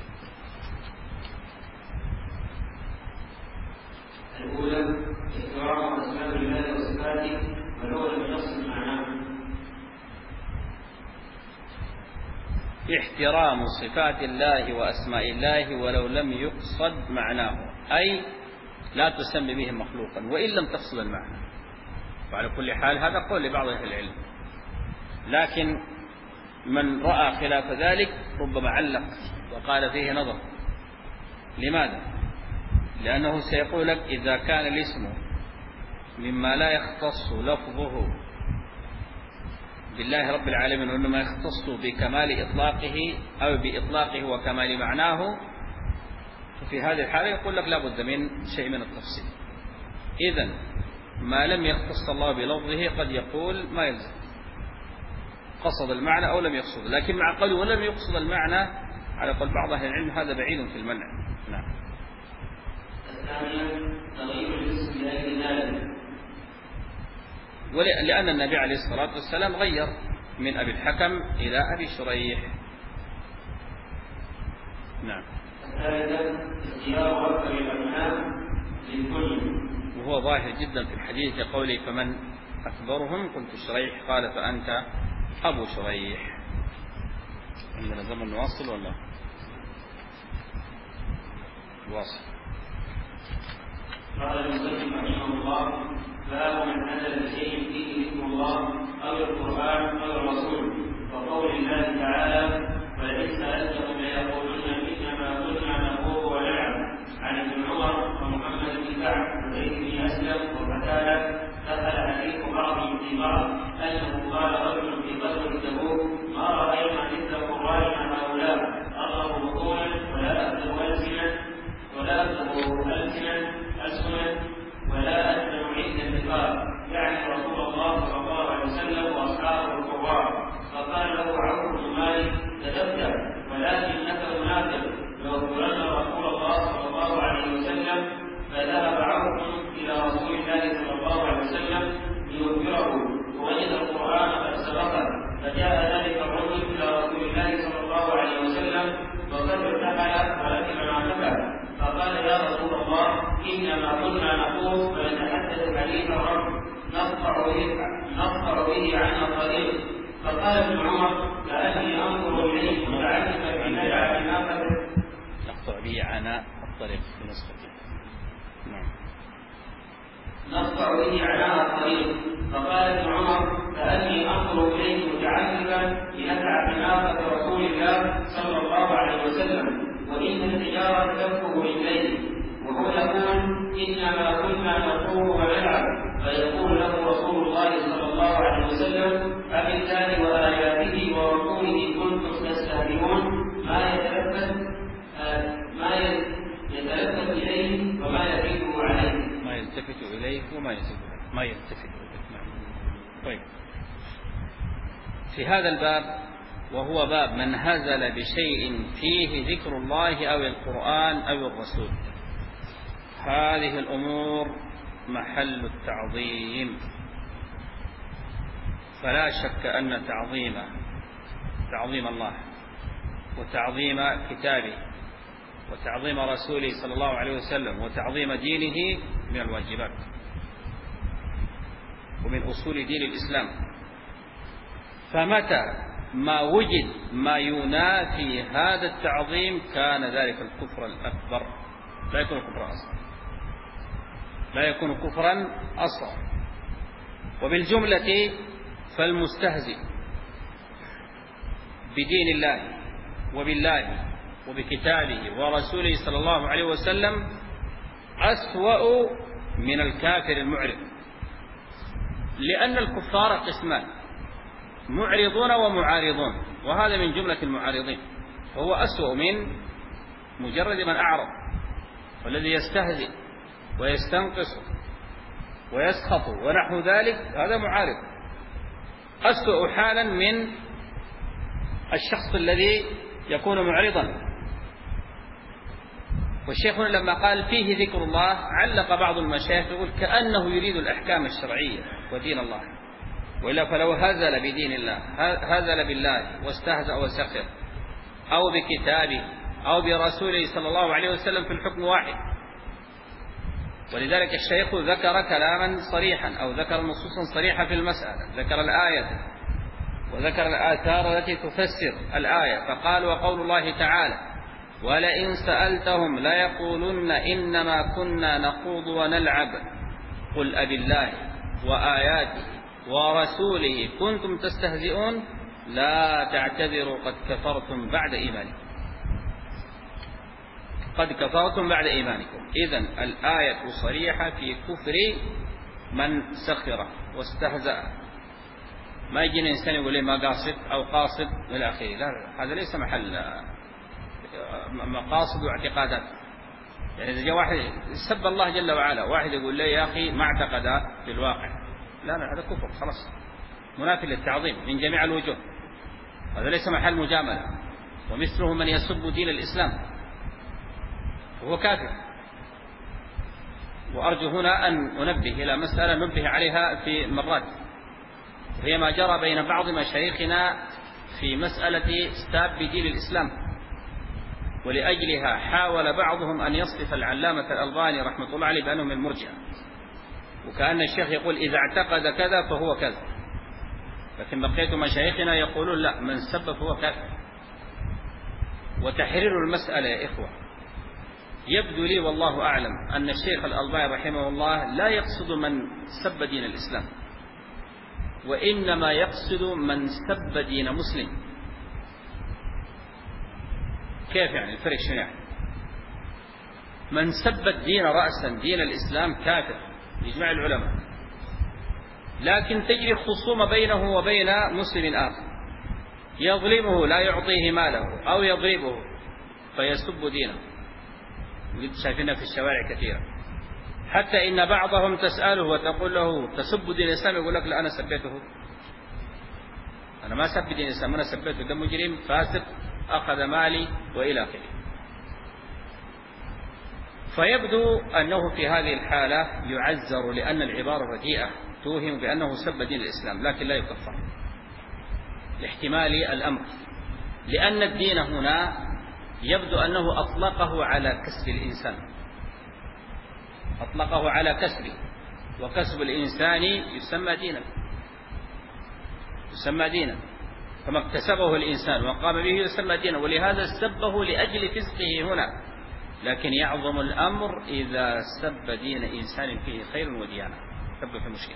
الأولى احترام أسماء الله وصفاته ولو لم يقصد معناه. احترام صفات الله وأسماء الله ولو لم يقصد معناه، أي لا تسمي به مخلوقا وإن لم تقصد المعنى. وعلى كل حال هذا قول لبعض أهل العلم، لكن من رأى خلاف ذلك ربما علق وقال فيه نظر. لماذا؟ لأنه سيقول لك إذا كان الاسم مما لا يختص لفظه بالله رب العالمين وإنما يختص بكمال إطلاقه أو بإطلاقه وكمال معناه، ففي هذه الحالة يقول لك لا بد من شيء من التفصيل. إذن ما لم يختص الله بلفظه قد يقول ما يلزم، قصد المعنى أو لم يقصد، لكن مع قوله ولم يقصد المعنى على قول بعض أهل العلم هذا بعيد في المنع. نعم. الثانية تغيير الاسم لأجل ذلك، ولأن النبي عليه الصلاة والسلام غير من أبي الحكم إلى أبي شريح. نعم. الثالثة اختيار أكثر الأبناء للكل، وهو ظاهر جدا في الحديث قوله فمن أكبرهم قلت شريح، قال فأنت أبو شريح. عندنا زمن نواصل ولا واصل؟ قال المسلم رحمه الله باب من نزل بشيء فيه ذكر الله أو القرآن أو الرسول، وقول الله تعالى ولئن سألتهم ليقولن إنما كنا نخوض ونلعب. عن ابن عمر ومحمد بن كعب وزيد بن أسلم وقتادة دخل حديث بعضهم في بعض أنه قال رجل في غزوة تبوك ما رأينا مثل قرآننا هؤلاء أرغب بطونا ولا أبلغ ألسنا ولا أبلغ ألسنا ألسنا ولا أسلم عند النفاق، يعني رسول الله صلى الله عليه وسلم وأصحابه الكبار. فقال له عمرو بن مالك تدبر ولكنك منافق ليخبرن رسول الله صلى الله عليه وسلم. فذهب عمرو إلى رسول الله صلى الله عليه وسلم ليخبره، ووجد القرآن قد سبقه. فجاء ذلك الرجل إلى رسول الله صلى الله عليه وسلم وقد ارتحل ولكن نافقه، فقال يا رسول الله إنما كنا نخوض ونتحدث حديث الرب نقطع به نقطع به عن الطريق. فقال ابن عمر كأني أنظر إليك متعجبا في نجعة ناقته نقطع به عن الطريق بنسبة نقطع به عناء الطريق. فقال ابن عمر كأني أنظر إليك متعجبا لنجعة ناقة رسول الله صلى الله عليه وسلم وإن التجارة تفقه بالليل. وهو يقول إنما كنا نخوض ونلعب، فيقول له رسول الله صلى الله عليه وسلم أبالله وآياته ورسوله كنتم تستهزئون ما يتلفت ما يتلفت إليه وما يفيده عليه ما يلتفت إليه وما يلتفت ما يلتفت إليه. طيب، في هذا الباب وهو باب من هزل بشيء فيه ذكر الله أو القرآن أو الرسول، هذه الأمور محل التعظيم. فلا شك أن تعظيم تعظيم الله وتعظيم كتابه وتعظيم رسوله صلى الله عليه وسلم وتعظيم دينه من الواجبات ومن أصول دين الإسلام. فمتى ما وجد ما ينافي هذا التعظيم كان ذلك الكفر الأكبر، لا يكون الكفر أصلا. لا يكون كفرا أصغر. وبالجملة فالمستهزئ بدين الله وبالله وبكتابه ورسوله صلى الله عليه وسلم أسوأ من الكافر المعرض، لأن الكفار قسمان: معرضون ومعارضون، وهذا من جملة المعارضين، وهو أسوأ من مجرد من أعرض، والذي يستهزئ ويستنقص ويسخط ونحو ذلك هذا معارض. أسوأ حالا من الشخص الذي يكون معرضا. والشيخ لما قال فيه ذكر الله علق بعض المشايخ يقول كأنه يريد الأحكام الشرعية ودين الله، وإلا فلو هزل بدين الله هزل بالله واستهزأ وسخر أو بكتابه أو برسوله صلى الله عليه وسلم في الحكم واحد. ولذلك الشيخ ذكر كلاما صريحا أو ذكر نصوصا صريحة في المسألة، ذكر الآية وذكر الآثار التي تفسر الآية، فقال: وقول الله تعالى: ولئن سألتهم ليقولن إنما كنا نخوض ونلعب قل أبالله وآياته ورسوله كنتم تستهزئون لا تعتذروا قد كفرتم بعد إيمانكم. قد كفرتم بعد إيمانكم. إذن الآية صريحة في كفر من سخر واستهزأ. ما يجينا إنسان يقول لي ما قاصد أو قاصد إلى آخره، لا لا، هذا ليس محل مقاصد واعتقادات. يعني إذا جاء واحد سب الله جل وعلا، واحد يقول لي يا أخي ما اعتقد في الواقع، لا لا، هذا كفر خلاص، منافي للتعظيم من جميع الوجوه، هذا ليس محل مجاملة. ومثله من يسب دين الإسلام وهو كافر. وأرجو هنا أن أنبه إلى مسألة ننبه عليها في مرات، وهي ما جرى بين بعض مشايخنا في مسألة ساب دين الإسلام، ولأجلها حاول بعضهم أن يصف العلامة الألباني رحمة الله عليه بأنه من المرجئة، وكأن الشيخ يقول إذا اعتقد كذا فهو كذا، لكن بقية مشايخنا يقولون لا، من سب فهو كافر. وتحرير المسألة يا إخوة، يبدو لي والله أعلم أن الشيخ الألباني رحمه الله لا يقصد من سب دين الإسلام، وإنما يقصد من سب دين مسلم. كيف يعني الفرق شنو يعني؟ من سب الدين رأسا دين الإسلام كافر بإجماع العلماء، لكن تجري خصومة بينه وبين مسلم آخر، يظلمه لا يعطيه ماله أو يضربه فيسب دينه. شايفينها في الشوارع كثيرا، حتى إن بعضهم تسأله وتقول له تسب دين الإسلام، يقول لك لا أنا سبيته، أنا ما سب دين الإسلام، أنا سبيته، ده مجرم فاسق أخذ مالي وإلى آخره. فيبدو أنه في هذه الحالة يعذر، لأن العبارة رديئة توهم بأنه سب دين الإسلام، لكن لا يكفر لاحتمال الأمر، لأن الدين هنا يبدو أنه أطلقه على كسب الإنسان، أطلقه على كسبه، وكسب الإنسان يسمى دينا، يسمى دينا، فما اكتسبه الإنسان وقام به يسمى دينا، ولهذا سبه لأجل فسقه هنا. لكن يعظم الأمر إذا سب دين إنسان فيه خير وديانة، سب في مشكلة.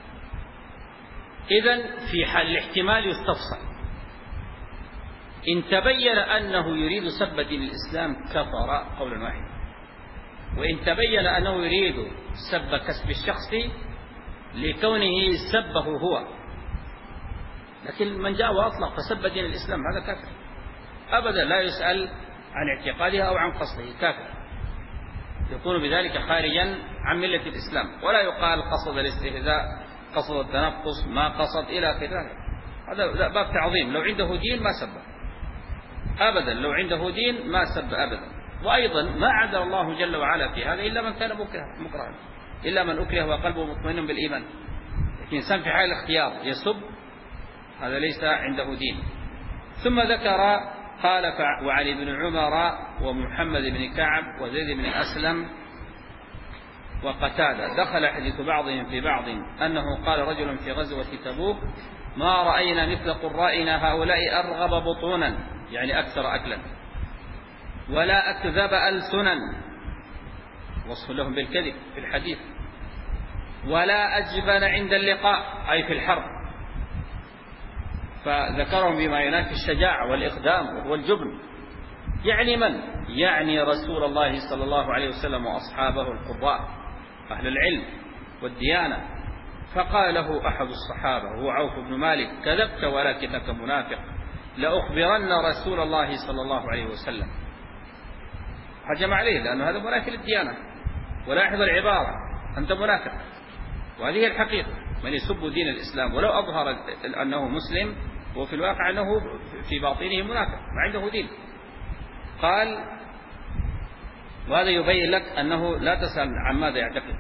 إذن في حال الاحتمال يستفصل، إن تبين أنه يريد سب دين الإسلام كفر قولا واحدا، وإن تبين أنه يريد سب كسب الشخص لكونه سبه هو، لكن من جاء وأطلق فسب دين الإسلام هذا كافر أبدا، لا يسأل عن اعتقادها أو عن قصده، كافر، يكون بذلك خارجا عن ملة الإسلام، ولا يقال قصد الاستهزاء، قصد التنقص، ما قصد إلى آخره، هذا باب تعظيم. لو عنده دين ما سب أبدا، لو عنده دين ما سب أبدا. وأيضا ما عذر الله جل وعلا في هذا إلا من كان مكرها، إلا من أكره وقلبه مطمئن بالإيمان. لكن إنسان في حال الاختيار يسب، هذا ليس عنده دين. ثم ذكر قال وعلي بن عمر ومحمد بن كعب وزيد بن أسلم وقتادة دخل حديث بعضهم في بعض أنه قال رجل في غزوة تبوك ما رأينا مثل قرائنا هؤلاء أرغب بطونا، يعني أكثر أكلا، ولا أكذب ألسنا، وصف لهم بالكذب في الحديث، ولا أجبن عند اللقاء، أي في الحرب، فذكرهم بما ينافي الشجاعة والإقدام وهو الجبن. يعني من؟ يعني رسول الله صلى الله عليه وسلم وأصحابه القراء أهل العلم والديانة. فقال له أحد الصحابة هو عوف بن مالك: كذبت ولكنك منافق، لأخبرن رسول الله صلى الله عليه وسلم. هجم عليه لأنه هذا منافق للديانة. ولاحظ العبارة: أنت منافق. وهذه الحقيقة، من يسب دين الإسلام ولو أظهر أنه مسلم وفي الواقع أنه في باطنه منافق ما عنده دين. قال، وهذا يبين لك أنه لا تسأل عن ماذا يعتقد.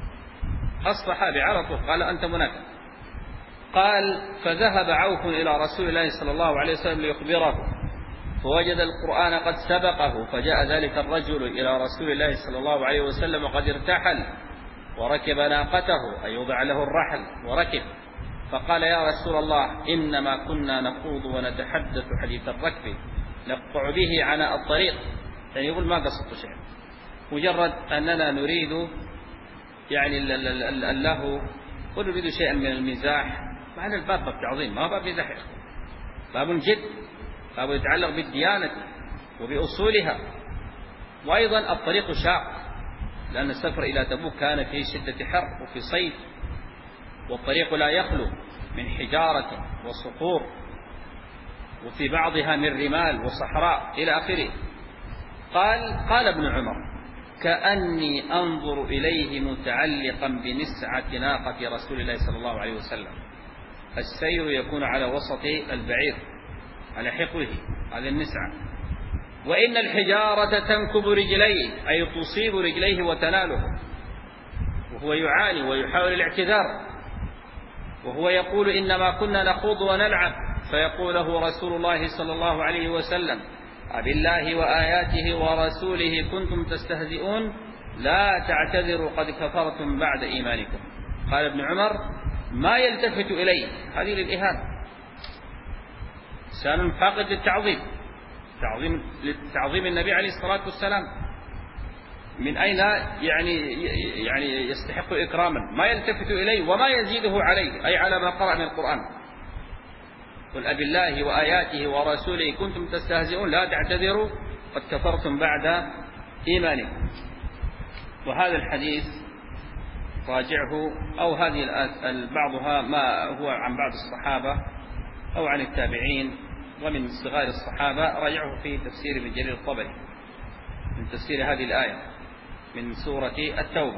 الصحابي على طول قال: أنت منافق. قال: فذهب عوف إلى رسول الله صلى الله عليه وسلم ليخبره، فوجد القرآن قد سبقه، فجاء ذلك الرجل إلى رسول الله صلى الله عليه وسلم وقد ارتحل وركب ناقته، أي يوضع له الرحل وركب، فقال: يا رسول الله، إنما كنا نخوض ونتحدث حديث الركب نقطع به عناء الطريق. يعني يقول ما قصدت شيء، مجرد أننا نريد يعني اللهو ونريد شيئا من المزاح. معنى الباب باب تعظيم، ما باب مزاح، باب جد، باب يتعلق بالديانة وبأصولها. وأيضا الطريق شاق، لأن السفر إلى تبوك كان في شدة حر وفي صيف، والطريق لا يخلو من حجارة وصخور، وفي بعضها من رمال وصحراء إلى آخره. قال قال ابن عمر: كأني أنظر إليه متعلقا بنسعة ناقة رسول الله صلى الله عليه وسلم. السير يكون على وسط البعير، على حقوه، هذه النسعة. وإن الحجارة تنكب رجليه، أي تصيب رجليه وتناله، وهو يعاني ويحاول الاعتذار، وهو يقول: إنما كنا نخوض ونلعب. فيقول له رسول الله صلى الله عليه وسلم: أبالله وآياته ورسوله كنتم تستهزئون؟ لا تعتذروا قد كفرتم بعد إيمانكم. قال ابن عمر: ما يلتفت إليه، هذه للإهانة، إنسان فاقد للتعظيم، تعظيم لتعظيم النبي عليه الصلاة والسلام. من أين يعني يعني يستحق إكراما؟ ما يلتفت إليه وما يزيده عليه، أي على ما قرأ من القرآن. قل أبالله وآياته ورسوله كنتم تستهزئون؟ لا تعتذروا قد كفرتم بعد إيمانكم. وهذا الحديث راجعه، أو هذه بعضها ما هو عن بعض الصحابة أو عن التابعين ومن صغار الصحابة، راجعه في تفسير ابن جرير الطبري من تفسير هذه الآية من سورة التوبة.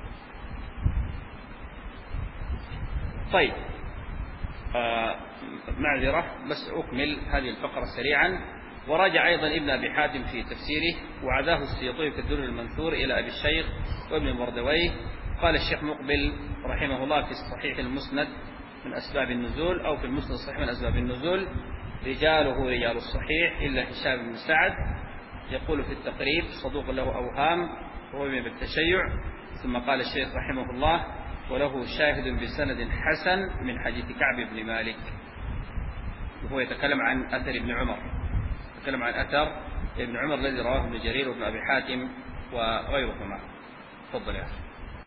طيب، آه معذرة بس أكمل هذه الفقرة سريعا. وراجع أيضا ابن أبي حاتم في تفسيره، وعزاه السيوطي في الدر المنثور إلى أبي الشيخ وابن المردويه. قال الشيخ مقبل رحمه الله في الصحيح المسند من أسباب النزول، أو في المسند الصحيح من أسباب النزول: رجاله رجال الصحيح إلا هشام بن سعد. يقول في التقريب: صدوق له أوهام روي بالتشيع. ثم قال الشيخ رحمه الله: وله شاهد بسند حسن من حديث كعب بن مالك. وهو يتكلم عن أثر ابن عمر، يتكلم عن أثر ابن عمر الذي رواه ابن جرير وابن أبي حاتم وغيرهما. تفضل يا أخي.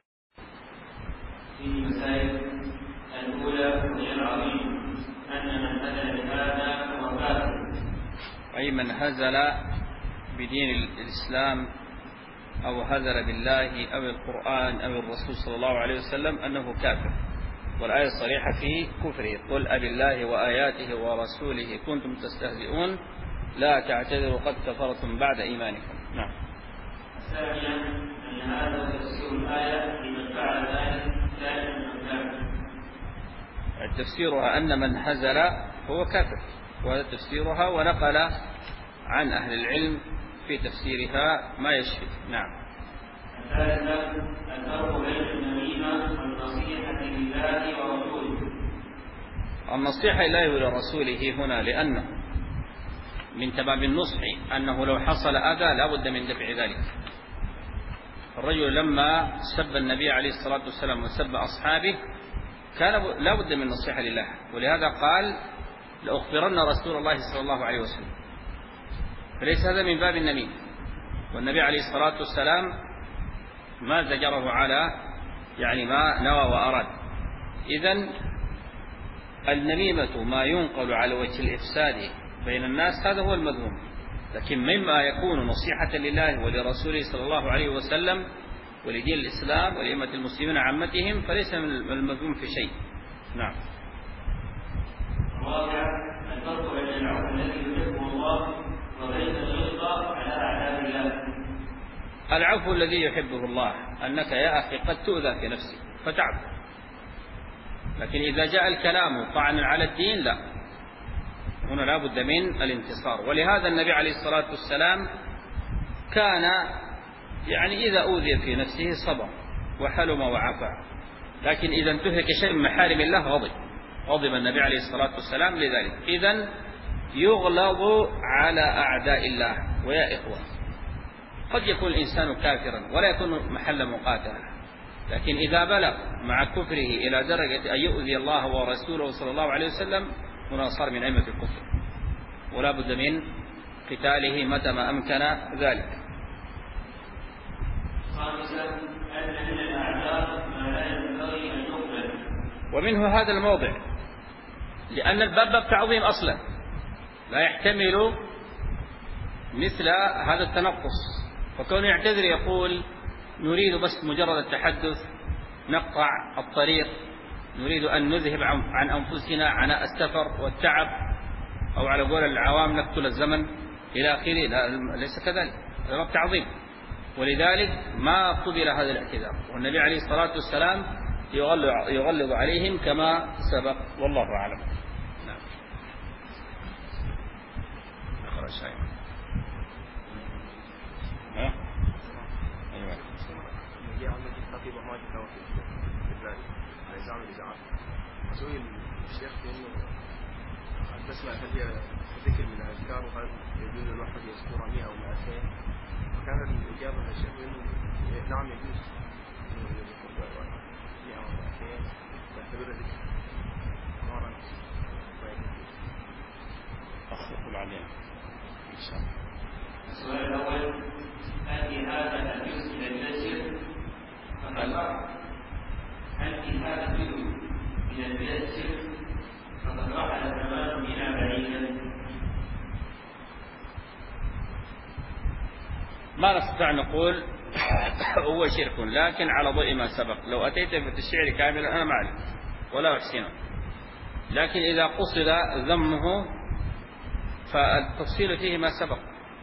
في مسائل الأولى وهي العظيم أن من هزل بهذا هو كافر، أي من هزل بدين الإسلام أو هزل بالله أو القرآن أو الرسول صلى الله عليه وسلم أنه كافر. والآية صريحة في كفره: قل أبالله وآياته ورسوله كنتم تستهزئون؟ لا تعتذروا قد كفرتم بعد إيمانكم. نعم. الثانية أن هذا تفسير الآية لمن فعل ذلك كان من كافر. تفسيرها أن من هزل هو كافر، وهذا تفسيرها، ونقل عن أهل العلم في تفسيرها ما يشفي. نعم. الثالثة الفرق بين النميمة والنصيحة لله ورسوله. النصيحة لله ولرسوله هنا لأنه من تمام النصح أنه لو حصل أذى لا بد من دفع ذلك. الرجل لما سب النبي عليه الصلاة والسلام وسب أصحابه كان لا بد من نصيحة لله، ولهذا قال: لأخبرن رسول الله صلى الله عليه وسلم. فليس هذا من باب النميمة، والنبي عليه الصلاة والسلام ما زجره على يعني ما نوى وأراد. إذن النميمة ما ينقل على وجه الإفساد بين الناس هذا هو المذموم، لكن مما يكون نصيحة لله ولرسوله صلى الله عليه وسلم ولدين الإسلام ولأئمة المسلمين عامتهم فليس من المذموم في شيء. نعم. الرابع الفرق بين العفو الذي يحبه الله وبين الغلظة على أعداء الله. العفو الذي يحبه الله أنك يا أخي قد تؤذى في نفسك فتعفو، لكن إذا جاء الكلام طعنا على الدين لا، هنا لا بد من الانتصار. ولهذا النبي عليه الصلاة والسلام كان يعني إذا أوذي في نفسه صبر وحلم وعفا، لكن إذا انتهك شيء من محارم الله غضب غضب النبي عليه الصلاة والسلام لذلك. إذن يغلظ على أعداء الله. ويا إخوة قد يكون الإنسان كافرا ولا يكون محل مقاتلة، لكن إذا بلغ مع كفره إلى درجة أن يؤذي الله ورسوله صلى الله عليه وسلم هنا صار من أئمة الكفر، ولا بد من قتاله متى ما أمكن ذلك. خامسا أن من الأعذار ما لا ينبغي أن يقبل، ومنه هذا الموضع، لأن الباب باب تعظيم أصلا لا يحتمل مثل هذا التنقص، فكون يعتذر يقول نريد بس مجرد التحدث، نقطع الطريق، نريد أن نذهب عن أنفسنا عناء السفر والتعب، أو على قول العوام نقتل الزمن إلى آخره، لا ليس كذلك، هذا باب تعظيم. ولذلك ما قبل هذا الاعتذار، والنبي عليه الصلاة والسلام يغلظ عليهم كما سبق، والله أعلم. نعم. أخرج شيء. ها؟ أيوة. جاء عندك الخطيب وما جاء في البلاد نظام الإذاعات. مسؤول الشيخ إنه البسمة هي ذكر من الأذكار وهل يجوز الواحد يذكرها مئة أو مئتين؟ وكان الإجابة من الشيخ إنه نعم يجوز إنه يذكر مئة أو مئتين تعتبر ذكر مرة أخذ علينا إن شاء الله. السؤال الأول: هل في هذا الجزء من المسجد هل في هذا الجزء من المسجد فقد رحل زمان بنا بعيدا؟ ما نستطيع نقول هو شرك، لكن على ضوء ما سبق لو أتيت في الشعر كاملا أنا ما أعرف ولا أحسنه، لكن إذا قصد ذمه فالتفصيل فيه ما سبق.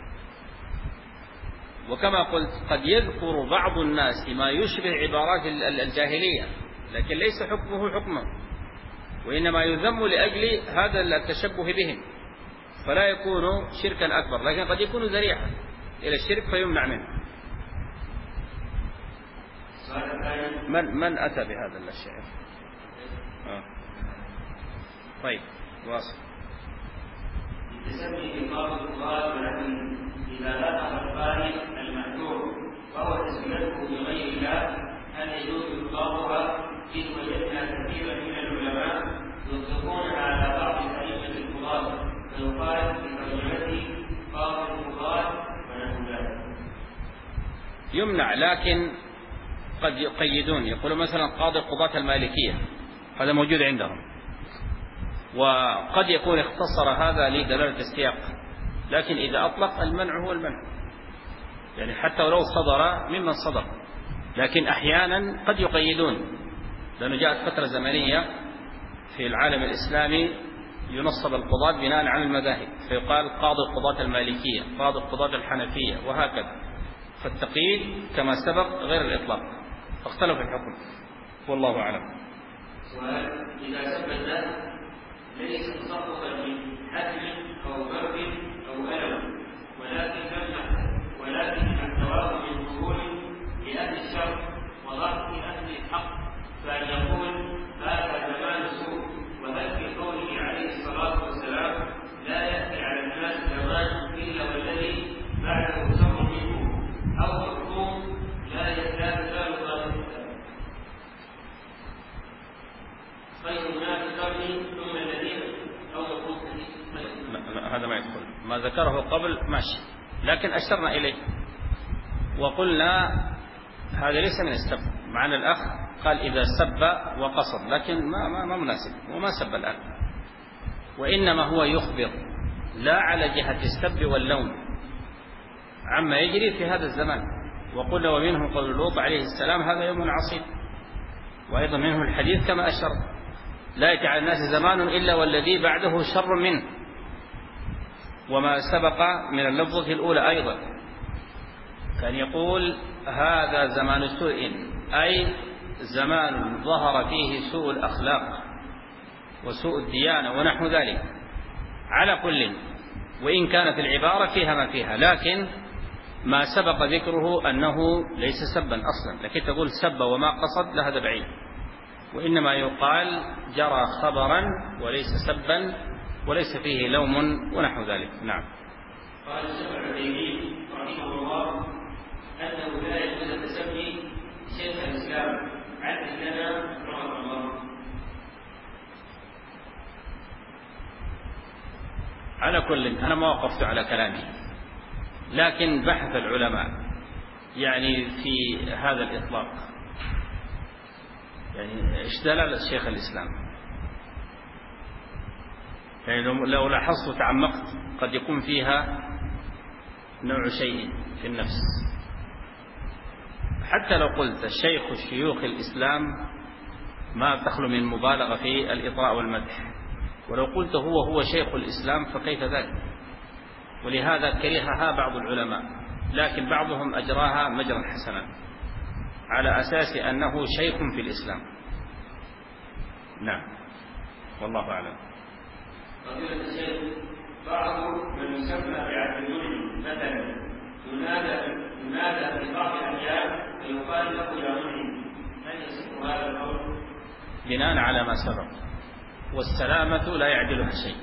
وكما قلت قد يذكر بعض الناس ما يشبه عبارات الجاهلية، لكن ليس حكمه حكمه، وإنما يذم لأجل هذا التشبه بهم، فلا يكون شركا أكبر، لكن قد يكون ذريعا إلى الشرك فيمنع منه. من من أتى بهذا الشيء؟ آه. طيب واصل. تسمي إقامة القرآن ولكن إذا لاحظ القارئ المحذور وهو تسميته بغير الله هل يجوز إطلاقها؟ إذ وجدنا كثيرا من العلماء يطلقونها على بعض أئمة القضاة فيقال في ترجمته قاضي القضاة ونحو ذلك. يمنع، لكن قد يقيدون، يقولون مثلا قاضي القضاة المالكية، هذا موجود عندهم، وقد يكون اختصر هذا لدلالة السياق، لكن إذا أطلق المنع هو المنع، يعني حتى ولو صدر ممن صدر، لكن أحيانا قد يقيدون، لأنه جاءت فترة زمنية في العالم الإسلامي ينصب القضاة بناء على المذاهب، فيقال قاضي القضاة المالكية، قاضي القضاة الحنفية، وهكذا، فالتقييد كما سبق غير الإطلاق، فاختلف الحكم، والله أعلم. سؤال: إذا ثبت ليس تصرفا من حجم أو برد أو ألم، ولكن ولكن محتواه من ظهور لأهل الشر وضعف أهل الحق، فأن يقول هذا زمان سوء. وهل في قوله عليه الصلاة والسلام لا يأتي على الناس زمان إلا والذي بعده شر منه، أو مفهوم لا يزال ذلك خير الناس قرني ثم الذين أو مفهوم؟ هذا ما يدخل، ما ذكره قبل ماشي، لكن أشرنا إليه وقلنا هذا ليس من السب. معنا الأخ قال إذا سب وقصد، لكن ما, ما, ما مناسب، وما سب الآن، وإنما هو يخبر لا على جهة السب واللوم عما يجري في هذا الزمان. وقل ومنه قول لوط عليه السلام هذا يوم عصيب، وأيضا منه الحديث كما أشر لا يأتي على الناس زمان إلا والذي بعده شر منه، وما سبق من اللفظة الأولى أيضا كان يقول هذا زمان سوء، أي زمان ظهر فيه سوء الأخلاق وسوء الديانة ونحو ذلك. على كل، وإن كانت العبارة فيها ما فيها، لكن ما سبق ذكره أنه ليس سبا أصلا، لكن تقول سب وما قصد لهذا بعيد، وإنما يقال جرى خبرا وليس سبا وليس فيه لوم ونحو ذلك. نعم. قال الشيخ العثيمين رحمه الله أنه لا يجوز تسمي شيخ الإسلام عن إننا رحمه الله. على كل، أنا ما وقفت على كلامي، لكن بحث العلماء يعني في هذا الإطلاق، يعني ايش دلالة شيخ الإسلام؟ يعني لو لاحظت وتعمقت قد يكون فيها نوع شيء في النفس. حتى لو قلت شيخ شيوخ الإسلام ما تخلو من مبالغة في الإطراء والمدح، ولو قلت هو هو شيخ الإسلام فكيف ذلك؟ ولهذا كرهها بعض العلماء، لكن بعضهم أجراها مجرا حسنا على أساس أنه شيخ في الإسلام. نعم، والله أعلم. فضيلة الشيخ، بعض من يسمى بعبد المنعم مثلا ينادى ينادى في بعض الأحيان فيقال له يا منعم، هل يصح هذا القول؟ بناء على ما سبق، والسلامة لا يعدلها شيء،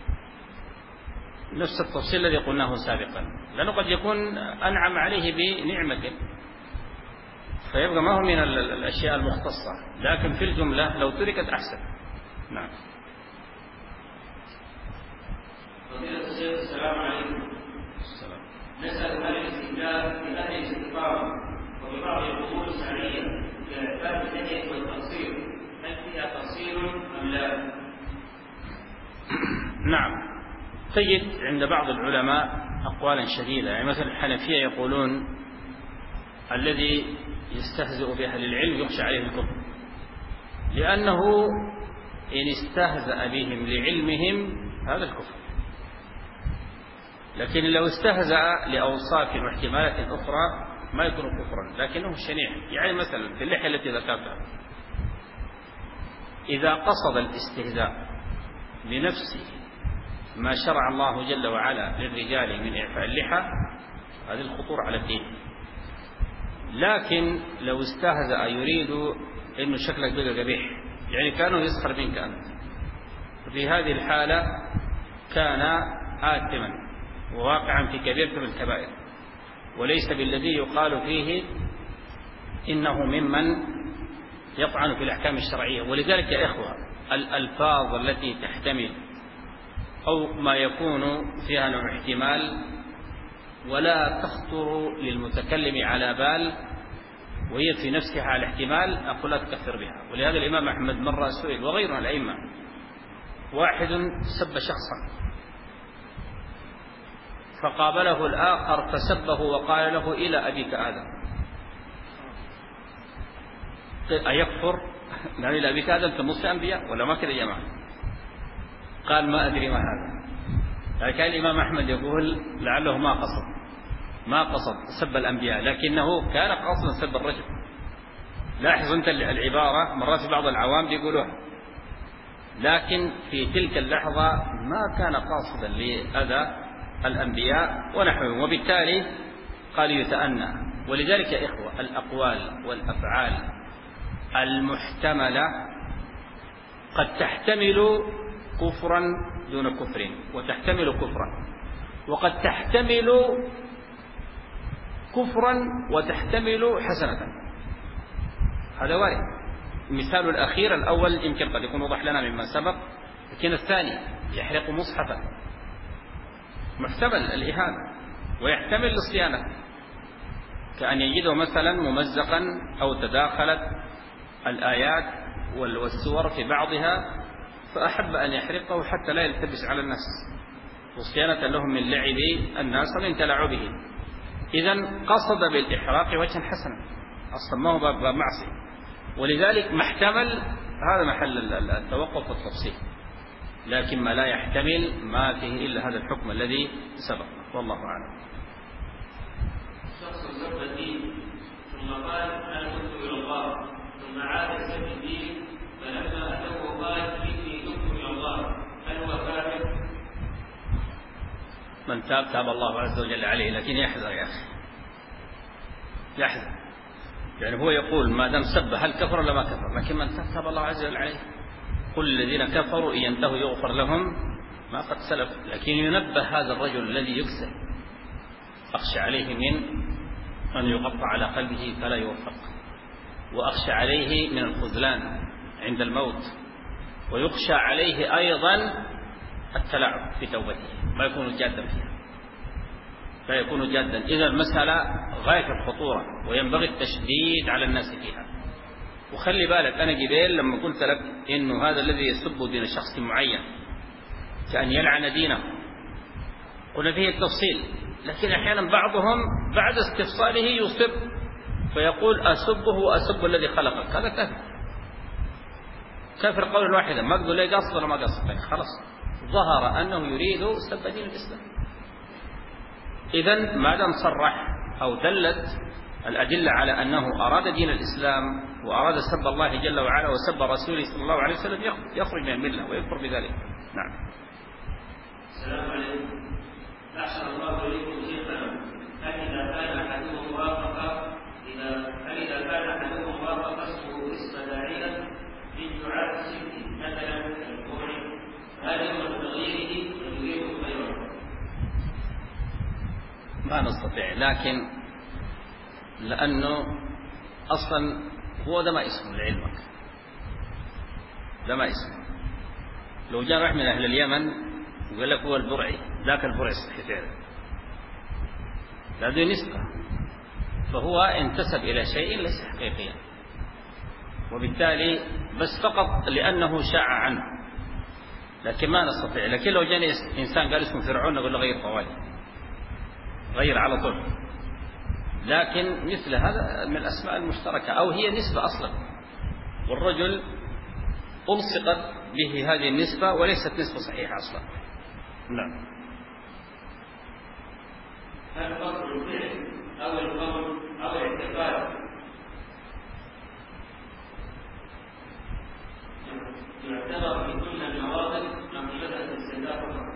نفس التفصيل الذي قلناه سابقا، لأنه قد يكون أنعم عليه بنعمة فيبقى ما هو من الأشياء المختصة، لكن في الجملة لو تركت أحسن. نعم. فضيلة الشيخ السلام عليكم. السلام. نسأل هل الاستئجار في أهل الاستقامة وفي بعض الأمور الشرعية كإعفاء اللحية والتقصير هل فيها تقصير أم لا؟ نعم، تجد عند بعض العلماء أقوالا شديدة، يعني مثلا الحنفية يقولون الذي يستهزئ بأهل العلم يخشى عليه الكفر، لأنه إن استهزأ بهم لعلمهم هذا الكفر، لكن لو استهزأ لأوصاف واحتمالات أخرى ما يكون كفرا لكنه شنيع. يعني مثلا في اللحية التي ذكرتها إذا قصد الاستهزاء لنفسه ما شرع الله جل وعلا للرجال من إعفاء اللحى هذه الخطور على الدين، لكن لو استهزأ يريد إنه شكلك بقى قبيح، يعني كانوا يسخر منك أنت، في هذه الحالة كان آثما وواقعا في كبيرة من الكبائر، وليس بالذي يقال فيه إنه ممن يطعن في الأحكام الشرعية. ولذلك يا إخوة الألفاظ التي تحتمل أو ما يكون فيها نوع احتمال ولا تخطر للمتكلم على بال وهي في نفسها على احتمال أقول لا تكفر بها. ولهذا الإمام أحمد مرة سئل وغيره الأئمة، واحد سب شخصا فقابله الآخر فسبه وقال له إلى أبيك آدم، أيكفر؟ قال إلى أبيك آدم تمص أنبياء ولا ما كذا يا جماعة؟ قال ما أدري ما هذا. لكن الإمام أحمد يقول لعله ما قصد ما قصد سب الأنبياء، لكنه كان قاصدا سب الرجل. لاحظ أنت العبارة مرات بعض العوام بيقولوها، لكن في تلك اللحظة ما كان قاصدا لأذى الأنبياء ونحوهم، وبالتالي قال يتأنى. ولذلك يا إخوة الأقوال والأفعال المحتملة قد تحتمل كفرا دون كفر وتحتمل كفرا، وقد تحتمل كفرا وتحتمل حسنة، هذا وارد. المثال الأخير الأول يمكن قد يكون وضح لنا مما سبق، لكن الثاني يحرق مصحفا محتمل الإهانة ويحتمل الصيانة، كأن يجده مثلا ممزقا أو تداخلت الآيات والسور في بعضها فأحب أن يحرقه حتى لا يلتبس على الناس، وصيانة لهم من لعب الناس ومن تلاعبهم. إذن قصد بالإحراق وجها حسنا، أصلا ما هو باب معصية، ولذلك ما احتمل هذا محل التوقف والتفصيل، لكن ما لا يحتمل ما فيه إلا هذا الحكم الذي سبق، والله أعلم. شخص سب الدين ثم قال أنا تبت إلى الله، ثم عاد سب الدين، فلما أتوه قال إني تبت إلى الله، هل هو كافر؟ من تاب تاب الله عز وجل عليه، لكن يحذر يا أخي، يحذر. يعني هو يقول ما دام سب هل كفر ولا ما كفر، لكن من تاب تاب الله عز وجل عليه. قل الذين كفروا إن ينتهوا يغفر لهم ما قد سلف. لكن ينبه هذا الرجل الذي يكسر، أخشى عليه من أن يقطع على قلبه فلا يوفق، وأخشى عليه من الخذلان عند الموت، ويخشى عليه أيضا التلاعب في توبته، ما يكون جادا فيها، لا يكون جادا. إذا المسألة غاية الخطورة وينبغي التشديد على الناس فيها. وخلي بالك، أنا جبال لما قلت لك إنه هذا الذي يسب دين شخص معين كأن يلعن دينه قلنا فيه التفصيل، لكن أحيانا بعضهم بعد استفصاله يصب فيقول أسبه وأسب الذي خلقك، هذا كافر، كافر قولا واحدا، ما تقول لي قصد ولا ما قصد، خلاص ظهر أنه يريد سب دين الإسلام. إذن ما دام صرح أو دلت الأدلة على أنه أراد دين الإسلام وأراد سب الله جل وعلا وسب رسوله صلى الله عليه وسلم يخرج من الملة ويكفر بذلك. نعم. السلام عليكم. أحسن الله إليكم شيخنا، هل إذا كان أحدهم وافق إذا هل إذا كان أحدهم وافق اسمه اسم داعية من دعاة الشرك مثلا الكفر، هل يمكن تغييره ويريد غيره؟ ما نستطيع، لكن لأنه أصلا هو ده ما اسمه لعلمك، ده ما اسمه. لو جاء واحد من أهل اليمن وقال لك هو البرعي، ذاك البرعي الصحيح فعلا، هذه نسبة، فهو انتسب إلى شيء ليس حقيقيا، وبالتالي بس فقط لأنه شاع عنه، لكن ما نستطيع. لكن لو جاء إنسان قال اسمه فرعون نقول له غير طوالي، غير على طول. لكن مثل هذا من الأسماء المشتركة، أو هي نسبة أصلا، والرجل ألصقت به هذه النسبة وليست نسبة صحيحة أصلا. نعم. هل قصد الفعل أو القول أو الاعتقاد يعتبر في كل المواقف أم مجرد استدلال؟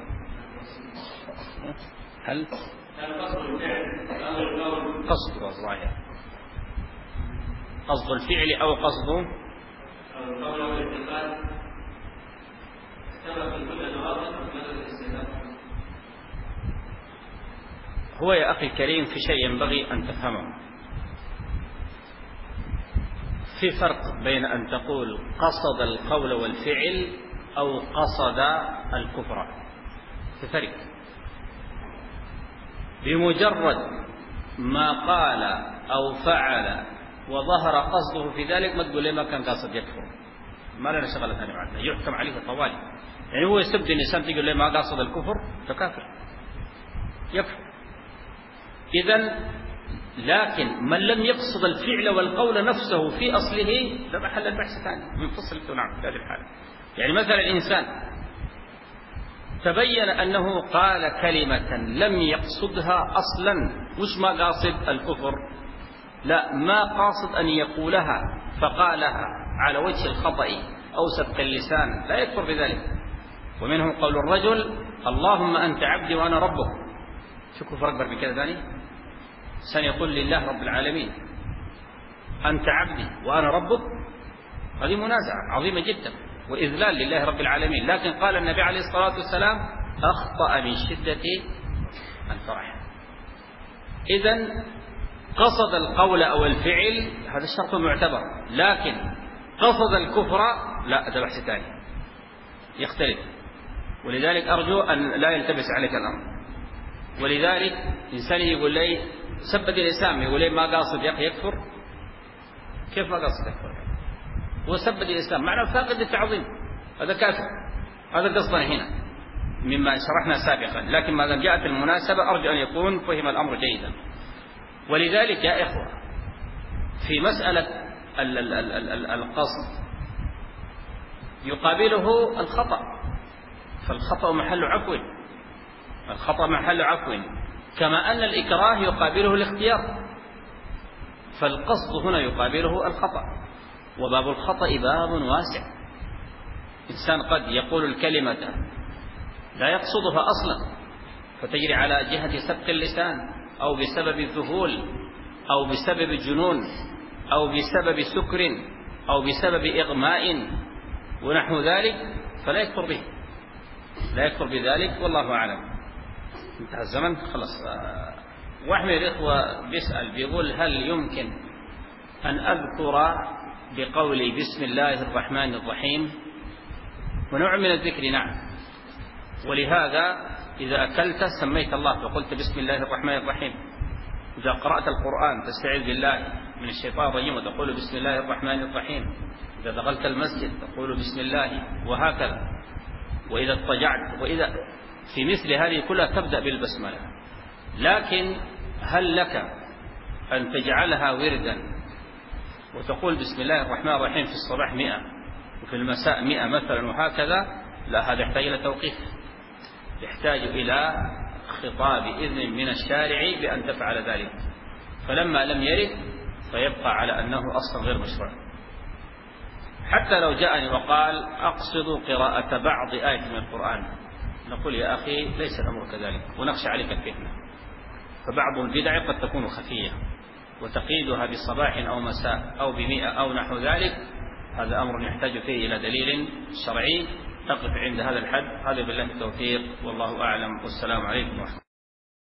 هل هل قصد الفعل أو القول قصد الظاهر، قصد الفعل أو قصده أو القول أو الاعتقاد يعتبر في كل المواقف أم مجرد استدلال؟ هو يا أخي الكريم في شيء ينبغي أن تفهمه، في فرق بين أن تقول قصد القول والفعل أو قصد الكفر، في فرق. بمجرد ما قال أو فعل وظهر قصده في ذلك ما تقول لي ما كان قصد يكفر، ما لنا شغلة ثانية معنا، يحكم عليه طوالي. يعني هو يسب الإنسان تقول لي ما قصد الكفر فكافر يكفر. إذن لكن من لم يقصد الفعل والقول نفسه في أصله ده محل البحث ثاني منفصل. نعم في هذه الحالة. يعني مثلا الإنسان تبين أنه قال كلمة لم يقصدها أصلا، مش ما قاصد الكفر، لا، ما قاصد أن يقولها فقالها على وجه الخطأ أو سبق اللسان، لا يكفر بذلك. ومنهم قول الرجل اللهم أنت عبدي وأنا ربك. شو كفر أكبر من كذا ثاني؟ سن يقول لله رب العالمين أنت عبدي وأنا ربك، هذه منازعة عظيمة جدا وإذلال لله رب العالمين. لكن قال النبي عليه الصلاة والسلام أخطأ من شدة الفرح. إذن قصد القول أو الفعل هذا الشرط معتبر، لكن قصد الكفر لا، هذا بحث ثاني يختلف. ولذلك أرجو أن لا يلتبس عليك الأمر. ولذلك إنسان يقول لي سبت الإسلام، يقول لي ما قاصد يكفر، كيف ما قاصد يكفر؟ وسب الإسلام معنى فاقد التعظيم، هذا كافر. هذا قصدنا هنا مما شرحنا سابقا، لكن ما دام جاءت المناسبة أرجو أن يكون فهم الأمر جيدا. ولذلك يا إخوة في مسألة القصد يقابله الخطأ، فالخطأ محل عفو، الخطأ محل عفو، كما أن الإكراه يقابله الاختيار، فالقصد هنا يقابله الخطأ. وباب الخطأ باب واسع، إنسان قد يقول الكلمة لا يقصدها أصلا فتجري على جهة سبق اللسان، أو بسبب الذهول، أو بسبب جنون، أو بسبب سكر، أو بسبب إغماء ونحو ذلك، فلا يكفر به، لا يكفر بذلك، والله أعلم. انتهى الزمن خلاص. واحد من الإخوة بيسأل بيقول هل يمكن أن أذكر بقولي بسم الله الرحمن الرحيم؟ ونوع من الذكر نعم، ولهذا إذا أكلت سميت الله فقلت بسم الله الرحمن الرحيم، إذا قرأت القرآن تستعيذ بالله من الشيطان الرجيم وتقول بسم الله الرحمن الرحيم، إذا دخلت المسجد تقول بسم الله، وهكذا. وإذا اضطجعت، وإذا في مثل هذه كلها تبدأ بالبسملة. لكن هل لك أن تجعلها وردا وتقول بسم الله الرحمن الرحيم في الصباح مئة وفي المساء مئة مثلا وهكذا؟ لا، هذا يحتاج إلى توقيف، يحتاج إلى خطاب إذن من الشارع بأن تفعل ذلك، فلما لم يرد فيبقى على أنه أصلا غير مشروع. حتى لو جاءني وقال أقصد قراءة بعض آية من القرآن، نقول يا أخي ليس الأمر كذلك، ونخشى عليك الفتنة، فبعض البدع قد تكون خفية وتقييدها بصباح أو مساء أو بمئة أو نحو ذلك، هذا أمر يحتاج فيه إلى دليل شرعي. نقف عند هذا الحد، هذا بالله التوفيق، والله أعلم، والسلام عليكم ورحمة الله.